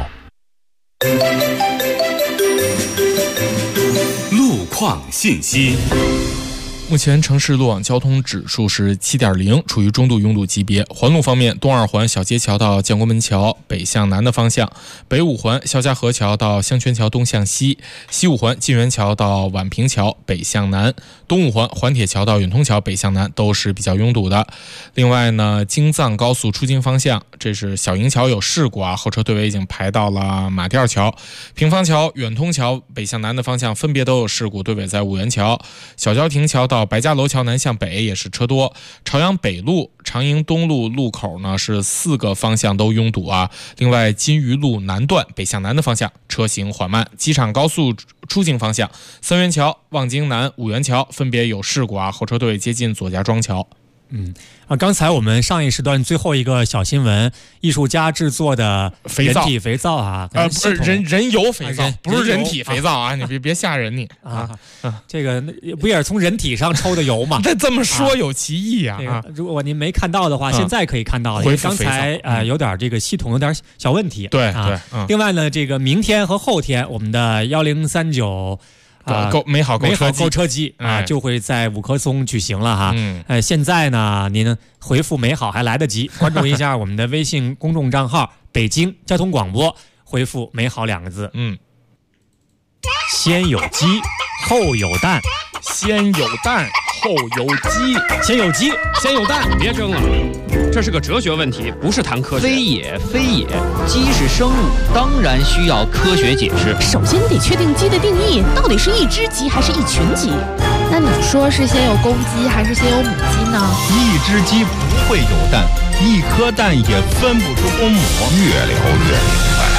路况信息。 目前城市路网交通指数是7.0，处于中度拥堵级别。环路方面，东二环小街桥到建国门桥北向南的方向，北五环肖家河桥到香泉桥东向西，西五环晋源桥到宛平桥北向南，东五环环铁桥到远通桥北向南都是比较拥堵的。另外呢，京藏高速出京方向，这是小营桥有事故啊，后车队尾已经排到了马甸桥，平房桥、远通桥北向南的方向分别都有事故，队尾在五元桥，小郊亭桥到白家楼桥南向北也是车多。朝阳北路、长营东路路口呢是4个方向都拥堵啊。另外，金鱼路南段北向南的方向车行缓慢。机场高速出境方向，三元桥、望京南、五元桥分别有事故啊，后车队接近左家庄桥。 刚才我们上一时段最后一个小新闻，艺术家制作的人体肥皂啊， 不是人油肥皂，不是人体肥皂啊，你别吓人你啊！ 这个不也是从人体上抽的油吗？ 这么说有歧义啊！ 如果您没看到的话，现在可以看到了。刚才有点这个系统有点小问题。 对。 另外呢，这个明天和后天我们的1039。 美好购车季啊，就会在五棵松举行了哈。现在呢，您回复美好还来得及，关注一下我们的微信公众账号北京交通广播，回复美好2个字。先有鸡后有蛋， 先有蛋后有鸡， 先有鸡先有蛋，别争了，这是个哲学问题，不是谈科学。 非也，鸡是生物，当然需要科学解释。 首先得确定鸡的定义，到底是一只鸡还是一群鸡？ 那你说是先有公鸡还是先有母鸡呢？ 一只鸡不会有蛋，一颗蛋也分不出公母。 越聊越明白。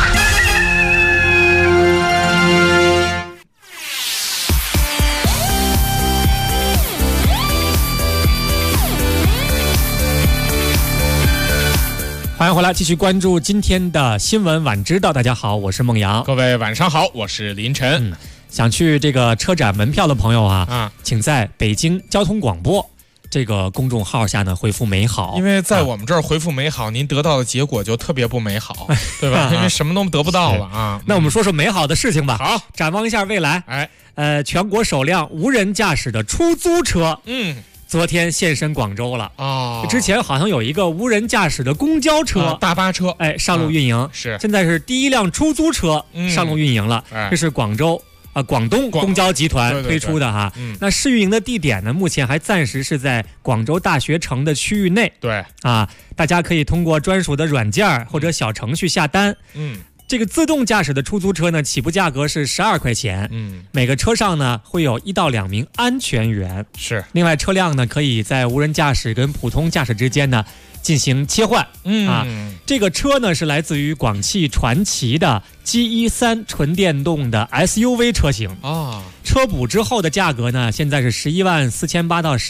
欢迎回来，继续关注今天的新闻晚知道。大家好，我是孟阳。 各位晚上好，我是林晨。 想去这个车展门票的朋友啊，请在北京交通广播这个公众号下呢回复美好。 因为在我们这儿回复美好，您得到的结果就特别不美好，对吧？因为什么都得不到了啊。 那我们说说美好的事情吧。 好， 展望一下未来。全国首辆无人驾驶的出租车，昨天现身广州了之前好像有一个无人驾驶的公交车、 大巴车， 上路运营。 是， 现在是第1辆出租车上路运营了。这是广东公交集团推出的哈。那试运营的地点呢，目前还暂时是在广州大学城的区域内。 对大家可以通过专属的软件或者小程序下单。这个自动驾驶的出租车呢，起步价格是12块钱。每个车上呢会有1到2名安全员。 是， 另外车辆呢可以在无人驾驶跟普通驾驶之间呢进行切换。这个车呢是来自于广汽传祺的 G13 纯电动的 SUV 车型车补之后的价格呢，现在是114800到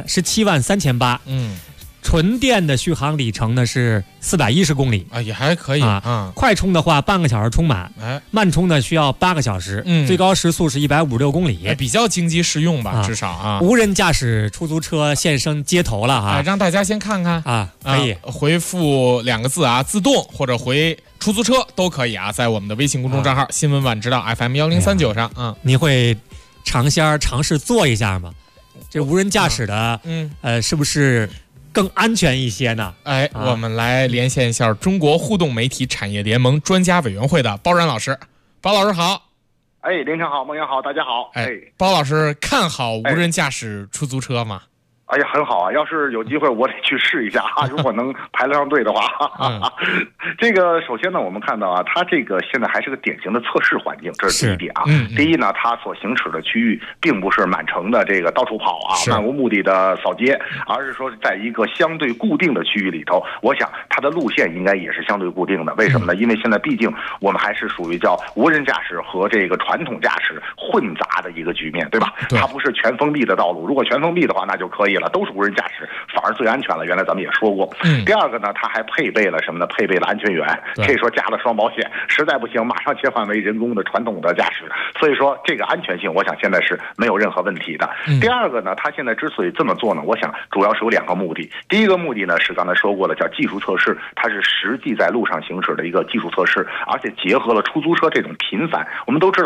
173800。纯电的续航里程呢是410公里也还可以快充的话半个小时充满，慢充呢需要8个小时，最高时速是156公里， 比较经济适用吧，至少无人驾驶出租车现身街头了让大家先看看可以回复2个字自动或者回出租车都可以在我们的微信公众账号新闻晚知道 FM1039上你会尝试做一下吗？这无人驾驶的是不是更安全一些呢？ 我们来连线一下中国互动媒体产业联盟专家委员会的包然老师。包老师好。 凌晨好，孟阳好，大家好。 包老师看好无人驾驶出租车吗？ 很好啊！要是有机会，我得去试一下如果能排得上队的话。这个首先呢，我们看到它这个现在还是个典型的测试环境，这是第一点第一呢，它所行驶的区域并不是满城的这个到处跑漫无目的的扫街，而是说在一个相对固定的区域里头。我想它的路线应该也是相对固定的。为什么呢？因为现在毕竟我们还是属于叫无人驾驶和这个传统驾驶混杂的一个局面，对吧？它不是全封闭的道路。如果全封闭的话，那就可以了，都是无人驾驶，反而最安全了。原来咱们也说过。第二个呢，它还配备了什么呢？配备了安全员，可以说加了双保险，实在不行马上切换为人工的传统的驾驶。所以说这个安全性，我想现在是没有任何问题的。第二个呢，它现在之所以这么做呢，我想主要是有2个目的。第一个目的呢是刚才说过了，叫技术测试，它是实际在路上行驶的一个技术测试，而且结合了出租车这种频繁。我们都知道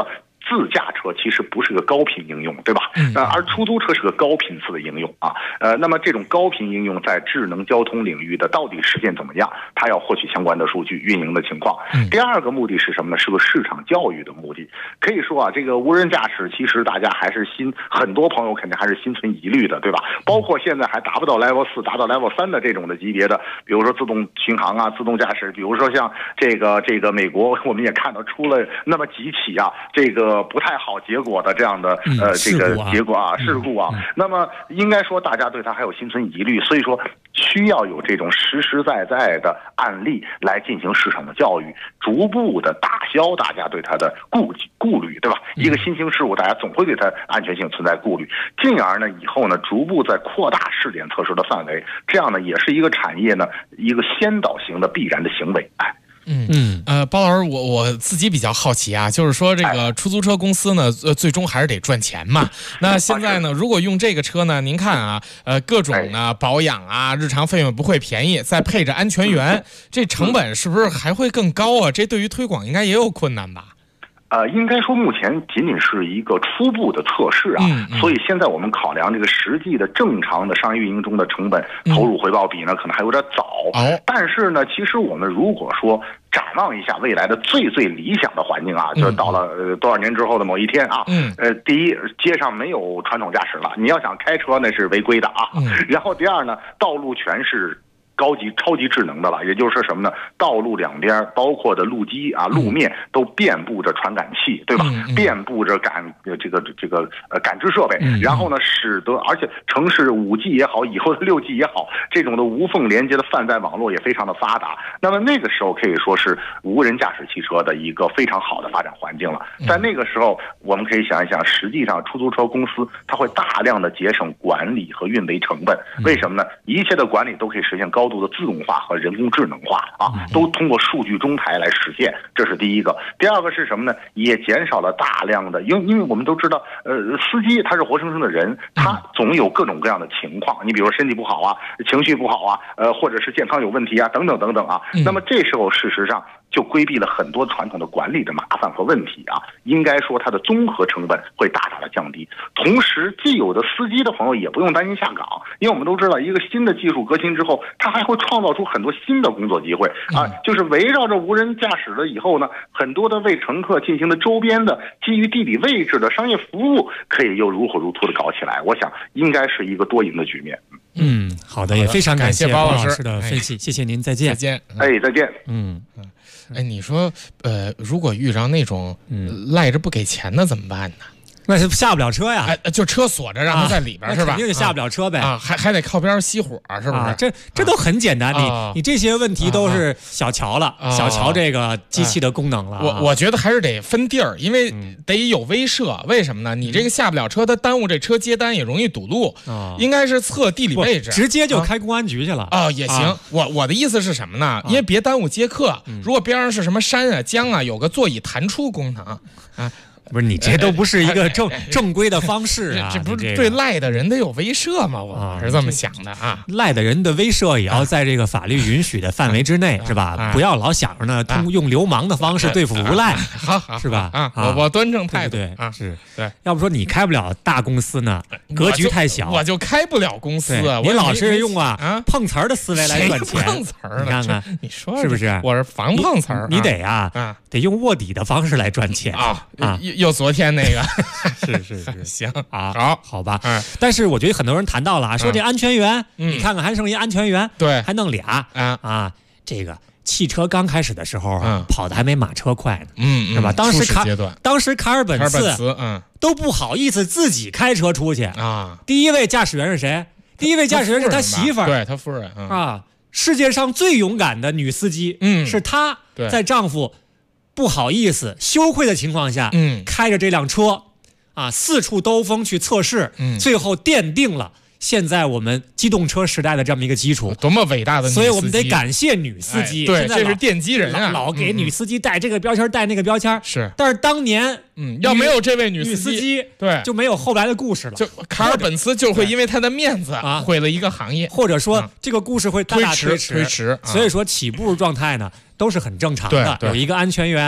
自驾车其实不是个高频应用，对吧？而出租车是个高频次的应用啊。那么这种高频应用在智能交通领域的到底实现怎么样？它要获取相关的数据、运营的情况。第二个目的是什么呢？是个市场教育的目的。可以说啊，这个无人驾驶其实大家还是很多朋友肯定还是心存疑虑的，对吧？包括现在还达不到 Level 4、达到 Level 3的这种的级别的，比如说自动巡航啊、自动驾驶，比如说像这个美国，我们也看到出了那么几起啊，这个不太好结果的这样的这个结果啊、事故啊。那么应该说大家对它还有心存疑虑，所以说需要有这种实实在在的案例来进行市场的教育，逐步的打消大家对它的顾虑，对吧？一个新兴事物，大家总会对它安全性存在顾虑，进而呢以后呢逐步在扩大试点测试的范围，这样呢也是一个产业呢一个先导型的必然的行为。 包老师，我自己比较好奇啊，就是说这个出租车公司呢，最终还是得赚钱嘛。那现在呢，如果用这个车呢，您看啊，各种呢保养啊，日常费用不会便宜，再配着安全员，这成本是不是还会更高啊？这对于推广应该也有困难吧？ 应该说目前仅仅是一个初步的测试啊，所以现在我们考量这个实际的正常的商业运营中的成本投入回报比呢，可能还有点早。但是呢，其实我们如果说展望一下未来的最理想的环境啊，就是到了多少年之后的某一天啊，第一，街上没有传统驾驶了，你要想开车那是违规的啊。然后第二呢，道路全是超级智能的了，也就是什么呢？道路两边包括的路基啊、路面都遍布着传感器，对吧？遍布着感知设备，然后呢，使得而且城市5G 也好，以后的6G 也好，这种的无缝连接的泛在网络也非常的发达。那么那个时候可以说是无人驾驶汽车的一个非常好的发展环境了。在那个时候，我们可以想一想，实际上出租车公司它会大量的节省管理和运维成本。为什么呢？一切的管理都可以实现高度的自动化和人工智能化啊，都通过数据中台来实现，这是第一个。第二个是什么呢？也减少了大量的，因为我们都知道，司机他是活生生的人，他总有各种各样的情况，你比如身体不好啊，情绪不好啊，或者是健康有问题啊，等等等等啊。那么这时候事实上就规避了很多传统的管理的麻烦和问题啊，应该说它的综合成本会大大的降低。同时，既有的司机的朋友也不用担心下岗，因为我们都知道，一个新的技术革新之后，它还会创造出很多新的工作机会啊，就是围绕着无人驾驶了以后呢，很多的为乘客进行的周边的基于地理位置的商业服务，可以又如火如荼的搞起来。我想应该是一个多赢的局面。 好的，也非常感谢包老师的分析，谢谢您，再见。 再见。再见。 你说，如果遇上那种赖着不给钱的怎么办呢？ 那是下不了车呀， 就车锁着，让他在里边是吧？ 肯定就下不了车呗啊，还得靠边熄火，是不是？ 这都很简单，你这些问题都是小瞧了，小瞧这个机器的功能了。 我觉得还是得分地儿，因为得有威慑。为什么呢？你这个下不了车，它耽误这车接单也容易堵路。应该是测地理位置， 直接就开公安局去了也行。我的意思是什么呢？因为别耽误接客。如果边上是什么山啊、江啊，有个座椅弹出功能啊。 不是你这都不是一个正规的方式啊！ 这不是对赖的人得有威慑吗？我是这么想的啊。 赖的人的威慑也要在这个法律允许的范围之内，是吧？不要老想着呢，用流氓的方式对付无赖，是吧？ 我端正态度， 对，是对。要不说你开不了大公司呢，格局太小， 我就开不了公司啊！ 你老是用碰瓷儿的思维来赚钱， 碰瓷儿， 你看看， 你说是不是？ 我是防碰瓷儿， 你得得用卧底的方式来赚钱啊！又昨天那个是行啊，好吧。但是我觉得很多人谈到了说这安全员，你看看还剩一安全员， 对， 还弄俩这个汽车刚开始的时候跑的还没马车快呢，是吧？当时卡尔本茨都不好意思自己开车出去啊。第一位驾驶员是谁？第一位驾驶员是他媳妇儿， 对他夫人啊。世界上最勇敢的女司机，是她在丈夫不好意思、羞愧的情况下，开着这辆车，四处兜风去测试，最后奠定了现在我们机动车时代的这么一个基础。 多么伟大的女司机！ 所以我们得感谢女司机。 对，这是奠基人啊！ 老给女司机带这个标签，带那个标签。 是， 但是当年， 要没有这位女司机， 对， 就没有后来的故事了。 就卡尔本茨就会因为他的面子毁了一个行业， 或者说这个故事会大大推迟。 所以说起步状态呢都是很正常的。有一个安全员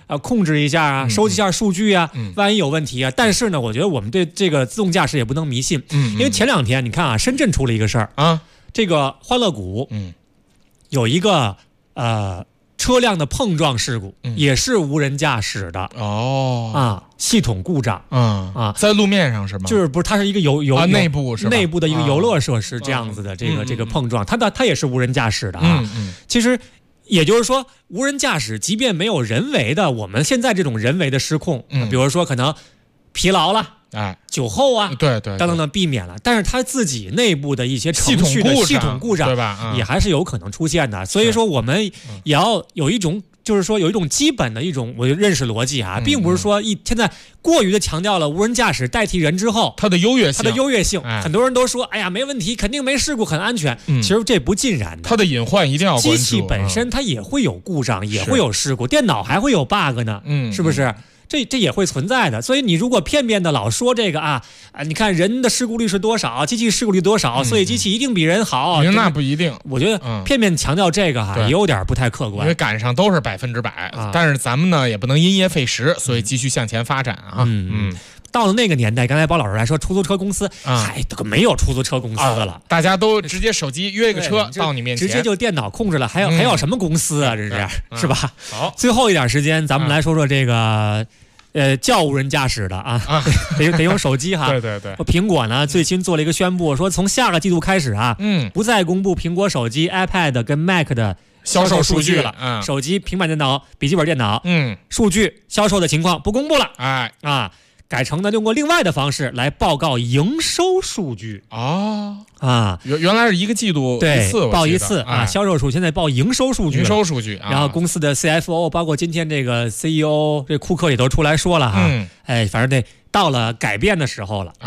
控制一下啊，收集一下数据啊，万一有问题啊。但是呢，我觉得我们对这个自动驾驶也不能迷信，因为前2天你看啊，深圳出了一个事儿啊，这个欢乐谷有一个车辆的碰撞事故，也是无人驾驶的系统故障在路面上是吗？ 就是不是它是一个内部是吧？ 内部的一个游乐设施这样子的这个碰撞，它也是无人驾驶的啊。其实也就是说，无人驾驶即便没有人为的，我们现在这种人为的失控，比如说可能疲劳了。酒后啊， 对等等的避免了，但是它自己内部的一些程序的系统故障， 对吧？ 也还是有可能出现的。所以说，我们也要有一种，就是说有一种基本的一种我认识逻辑啊，并不是说现在过于的强调了无人驾驶代替人之后它的优越性， 很多人都说，哎呀，没问题，肯定没事故，很安全。其实这不尽然的， 它的隐患一定要关注。 机器本身它也会有故障，也会有事故，电脑还会有 bug 呢，是不是？这也会存在的，所以你如果片面的老说这个你看人的事故率是多少，机器事故率多少，所以机器一定比人好， 那不一定。 我觉得片面强调这个也有点不太客观， 因为赶上都是100%，但是咱们呢也不能因噎废食，所以继续向前发展啊。 到了那个年代，刚才包老师还说出租车公司，没有出租车公司的了， 大家都直接手机约一个车到你面前， 直接就电脑控制了，还有什么公司啊？这是吧？ 好， 最后一点时间，咱们来说说这个叫无人驾驶的得用手机哈。 对。 苹果呢最新做了一个宣布，说从下个季度开始不再公布苹果手机、iPad 跟 Mac 的销售数据了。手机、平板电脑、笔记本电脑，数据销售的情况不公布了。改成呢用过另外的方式来报告营收数据原来是一个季度一次报一次销售数现在报营收数据，然后公司的 CFO 包括今天这个 CEO 这库克也都出来说了反正得到了改变的时候了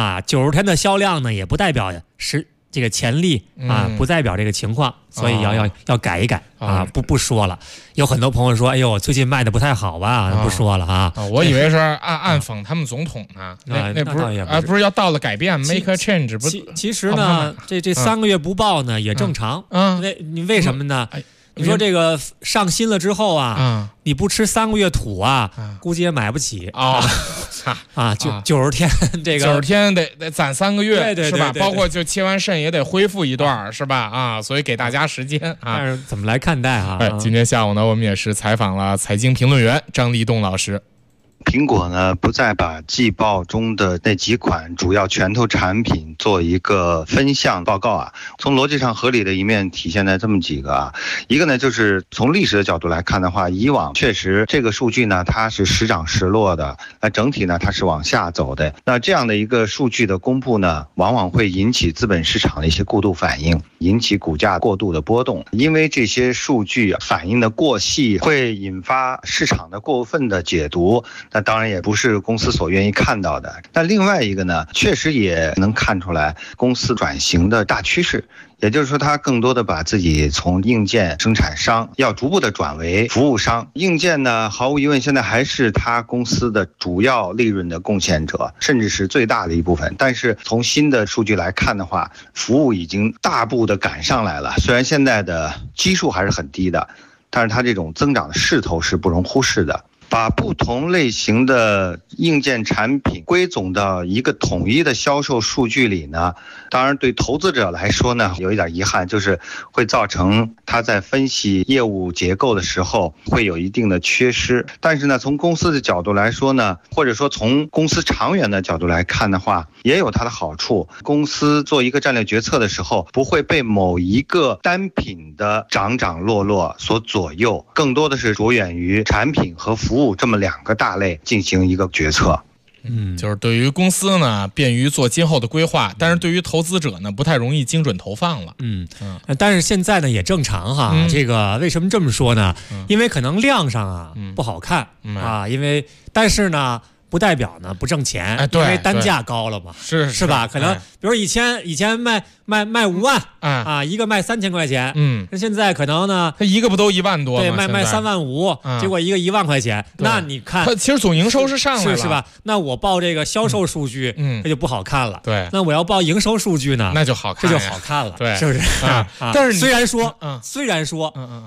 90天的销量呢也不代表这个潜力不代表这个情况，所以要改一改不说了。有很多朋友说，哎呦，最近卖的不太好吧？不说了我以为是暗讽他们总统呢，那不是要到了改变 make a change 不？ 其实呢，这3个月不报呢也正常。你为什么呢？你说这个上新了之后你不吃3个月土估计也买不起90天这个 90天得攒3个月， 对是吧？包括就切完肾也得恢复一段，是吧？所以给大家时间但是怎么来看待今天下午呢，我们也是采访了财经评论员张立栋老师。 苹果呢不再把季报中的那几款主要拳头产品做一个分项报告从逻辑上合理的一面体现在这么几个一个呢就是从历史的角度来看的话，以往确实这个数据呢它是时涨时落的，整体呢它是往下走的。那这样的一个数据的公布呢，往往会引起资本市场的一些过度反应，引起股价过度的波动。因为这些数据反应的过细，会引发市场的过分的解读，那当然也不是公司所愿意看到的。那另外一个呢，确实也能看出来公司转型的大趋势，也就是说它更多的把自己从硬件生产商要逐步的转为服务商。硬件呢，毫无疑问现在还是它公司的主要利润的贡献者，甚至是最大的一部分。但是从新的数据来看的话，服务已经大步的赶上来了。虽然现在的基数还是很低的，但是它这种增长的势头是不容忽视的。把不同类型的硬件产品归总到一个统一的销售数据里呢，当然对投资者来说呢，有一点遗憾，就是会造成他在分析业务结构的时候会有一定的缺失。但是呢，从公司的角度来说呢，或者说从公司长远的角度来看的话，也有它的好处。公司做一个战略决策的时候，不会被某一个单品的涨涨落落所左右，更多的是着眼于产品和服务这么两个大类进行一个决策。 就是对于公司呢便于做今后的规划，但是对于投资者呢不太容易精准投放了。 但是现在呢也正常哈。这个为什么这么说呢？因为可能量上不好看因为但是呢不代表呢不挣钱，因为单价高了嘛，是吧？可能比如以前卖5万一个卖3000块钱，那现在可能呢， 它一个不都1万多吗？ 对，卖3万5，结果一个1万块钱，那你看， 它其实总营收是上来了， 是吧？那我报这个销售数据，它就不好看了。 对， 那我要报营收数据呢， 那就好看， 这就好看了， 对， 是不是？ 但是虽然说，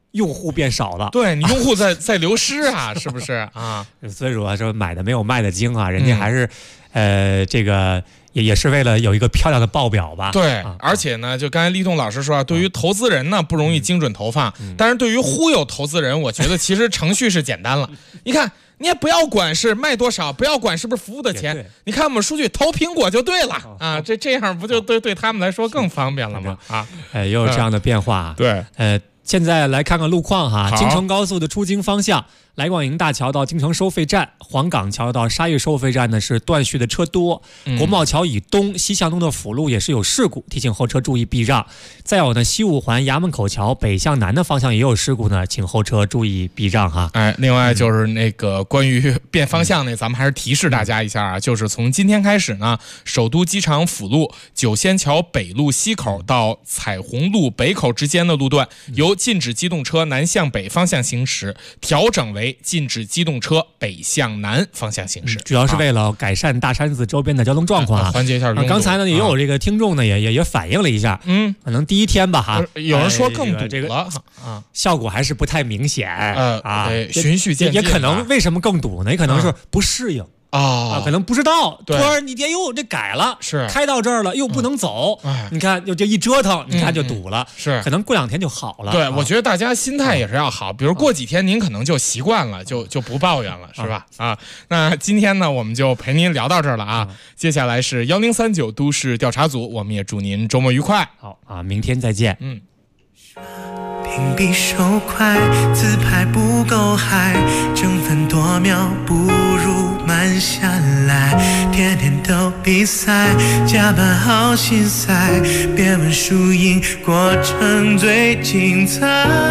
用户变少了。 对你用户在流失啊，是不是啊？ 所以说买的没有卖的精啊，人家还是这个。也是为了有一个漂亮的报表吧。 对，而且呢，就刚才立栋老师说，对于投资人呢不容易精准投放，但是对于忽悠投资人，我觉得其实程序是简单了。你看，你也不要管是卖多少，不要管是不是服务的钱，你看我们数据投苹果就对了啊，这样不就对他们来说更方便了吗？啊， 也有这样的变化。 对， 现在来看看路况哈，京承高速的出京方向，来广营大桥到京承收费站，黄岗桥到沙峪收费站呢是断续的车多，国贸桥以东西向东的辅路也是有事故，提醒后车注意避让。再有呢，西五环衙门口桥北向南的方向也有事故呢，请后车注意避让哈。 另外就是那个关于变方向呢，咱们还是提示大家一下啊，就是从今天开始呢，首都机场辅路九仙桥北路西口到彩虹路北口之间的路段，由禁止机动车南向北方向行驶调整为禁止机动车北向南方向行驶， 主要是为了改善大山子周边的交通状况， 缓解一下拥堵。 刚才呢也有这个听众呢也反映了一下，可能第一天吧哈， 有人说更堵了效果还是不太明显循序渐进， 也可能为什么更堵呢？也可能是不适应。可能不知道，突然你哟这改了， 是开到这儿了又不能走，你看就这一折腾，你看就堵了， 是可能过2天就好了。 对，我觉得大家心态也是要好，比如过几天您可能就习惯了，就不抱怨了，是吧？那今天呢，我们就陪您聊到这儿了啊。接下来是1039都市调查组，我们也祝您周末愉快。 好明天再见。 屏蔽手快，自拍不够嗨，争分夺秒不如慢下来，天天都比赛，加班好心塞，别问输赢，过程最精彩。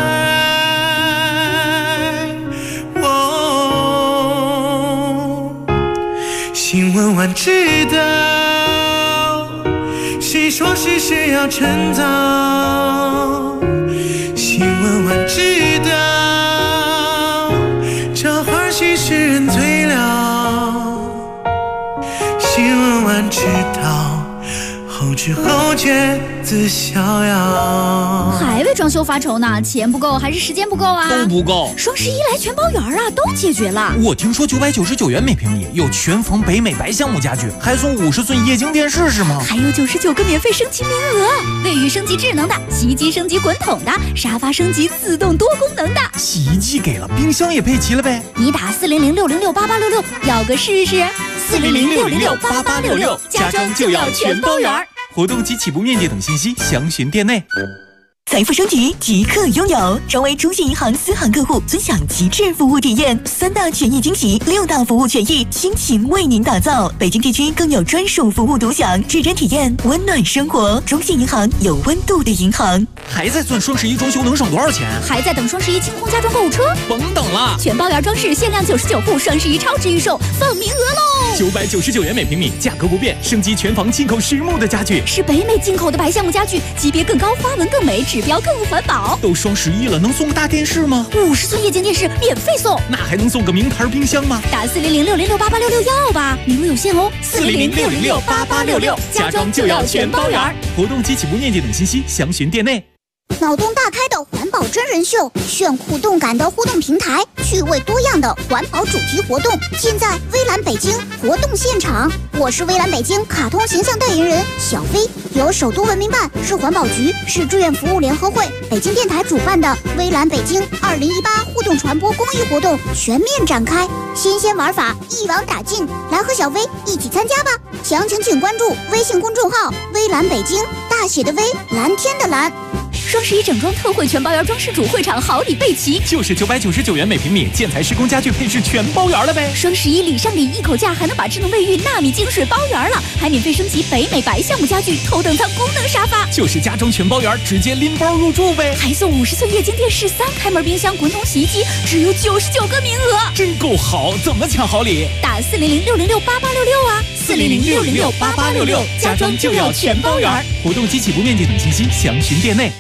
新闻晚知道，谁说是谁要趁早？新闻晚知道，这花絮使人醉了。新闻晚知道，后知后觉自逍遥。 还为装修发愁呢？钱不够还是时间不够啊？ 都不够。 双11来全包圆啊，都解决了。 我听说999元每平米有全缝北美白橡木家具，还送50寸液晶电视是吗？ 还有99个免费升级名额，卫浴升级智能的，洗衣机升级滚筒的，沙发升级自动多功能的。 洗衣机给了，冰箱也配齐了呗？ 你打400-606-8866要个试试。400-606-8866，家装就要全包圆。 活动及起步面积等信息详询店内。 财富升级即刻拥有，成为中信银行私行客户，尊享极致服务体验，3大权益惊喜，6大服务权益，倾情为您打造。北京地区更有专属服务独享，指针体验温暖生活。中信银行有温度的银行。 还在算双11装修能省多少钱？ 还在等双11清空家装购物车？ 甭等了， 全包圆装饰限量99户，双11超值预售，放名额喽 ！999元每平米，价格不变，升级全房进口实木的家具， 是北美进口的白橡木家具，级别更高，花纹更美，指标更环保。 都双11了，能送个大电视吗 ？50寸液晶电视免费送。 那还能送个名牌冰箱吗？ 打400-606-8866要吧，名额有限哦。 400-606-8866，家装就要全包圆。活动及起步面积等信息详询店内。 脑洞大开的环保真人秀，炫酷动感的互动平台，趣味多样的环保主题活动，尽在微蓝北京活动现场。我是微蓝北京卡通形象代言人小飞，由首都文明办、市环保局、市志愿服务联合会、北京电台主办的微蓝北京2018互动传播公益活动全面展开，新鲜玩法一网打尽，来和小飞一起参加吧！详情请关注微信公众号微蓝北京，大写的微，蓝天的蓝。 双11整装特惠全包圆装饰主会场好礼备齐， 就是999元每平米，建材施工家具配饰全包圆了呗。 双11礼上礼，一口价还能把智能卫浴纳米净水包圆了，还免费升级北美白橡木家具头等舱功能沙发， 就是家装全包圆，直接拎包入住呗。 还送50寸液晶电视、3开门冰箱、滚筒洗衣机，只有99个名额， 真够好！怎么抢好礼？ 打400-606-8866啊，400-606-8866，家装就要全包圆。 活动及起步面积等信息详询店内。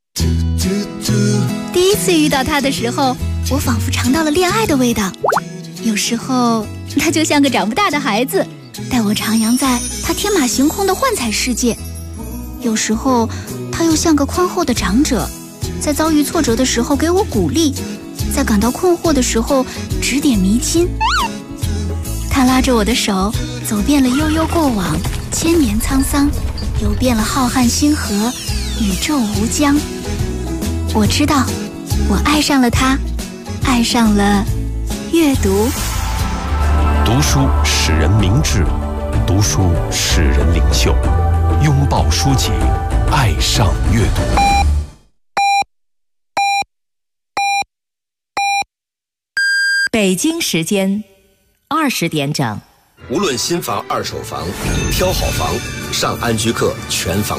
第一次遇到他的时候，我仿佛尝到了恋爱的味道。有时候他就像个长不大的孩子，带我徜徉在他天马行空的幻彩世界；有时候他又像个宽厚的长者， 在遭遇挫折的时候给我鼓励，在感到困惑的时候指点迷津。他拉着我的手，走遍了悠悠过往，千年沧桑，游遍了浩瀚星河，宇宙无疆。我知道，我爱上了他，爱上了阅读。 读书使人明智，读书使人领袖。拥抱书籍，爱上阅读。 北京时间20点整。 无论新房、二手房，挑好房，上安居客全房。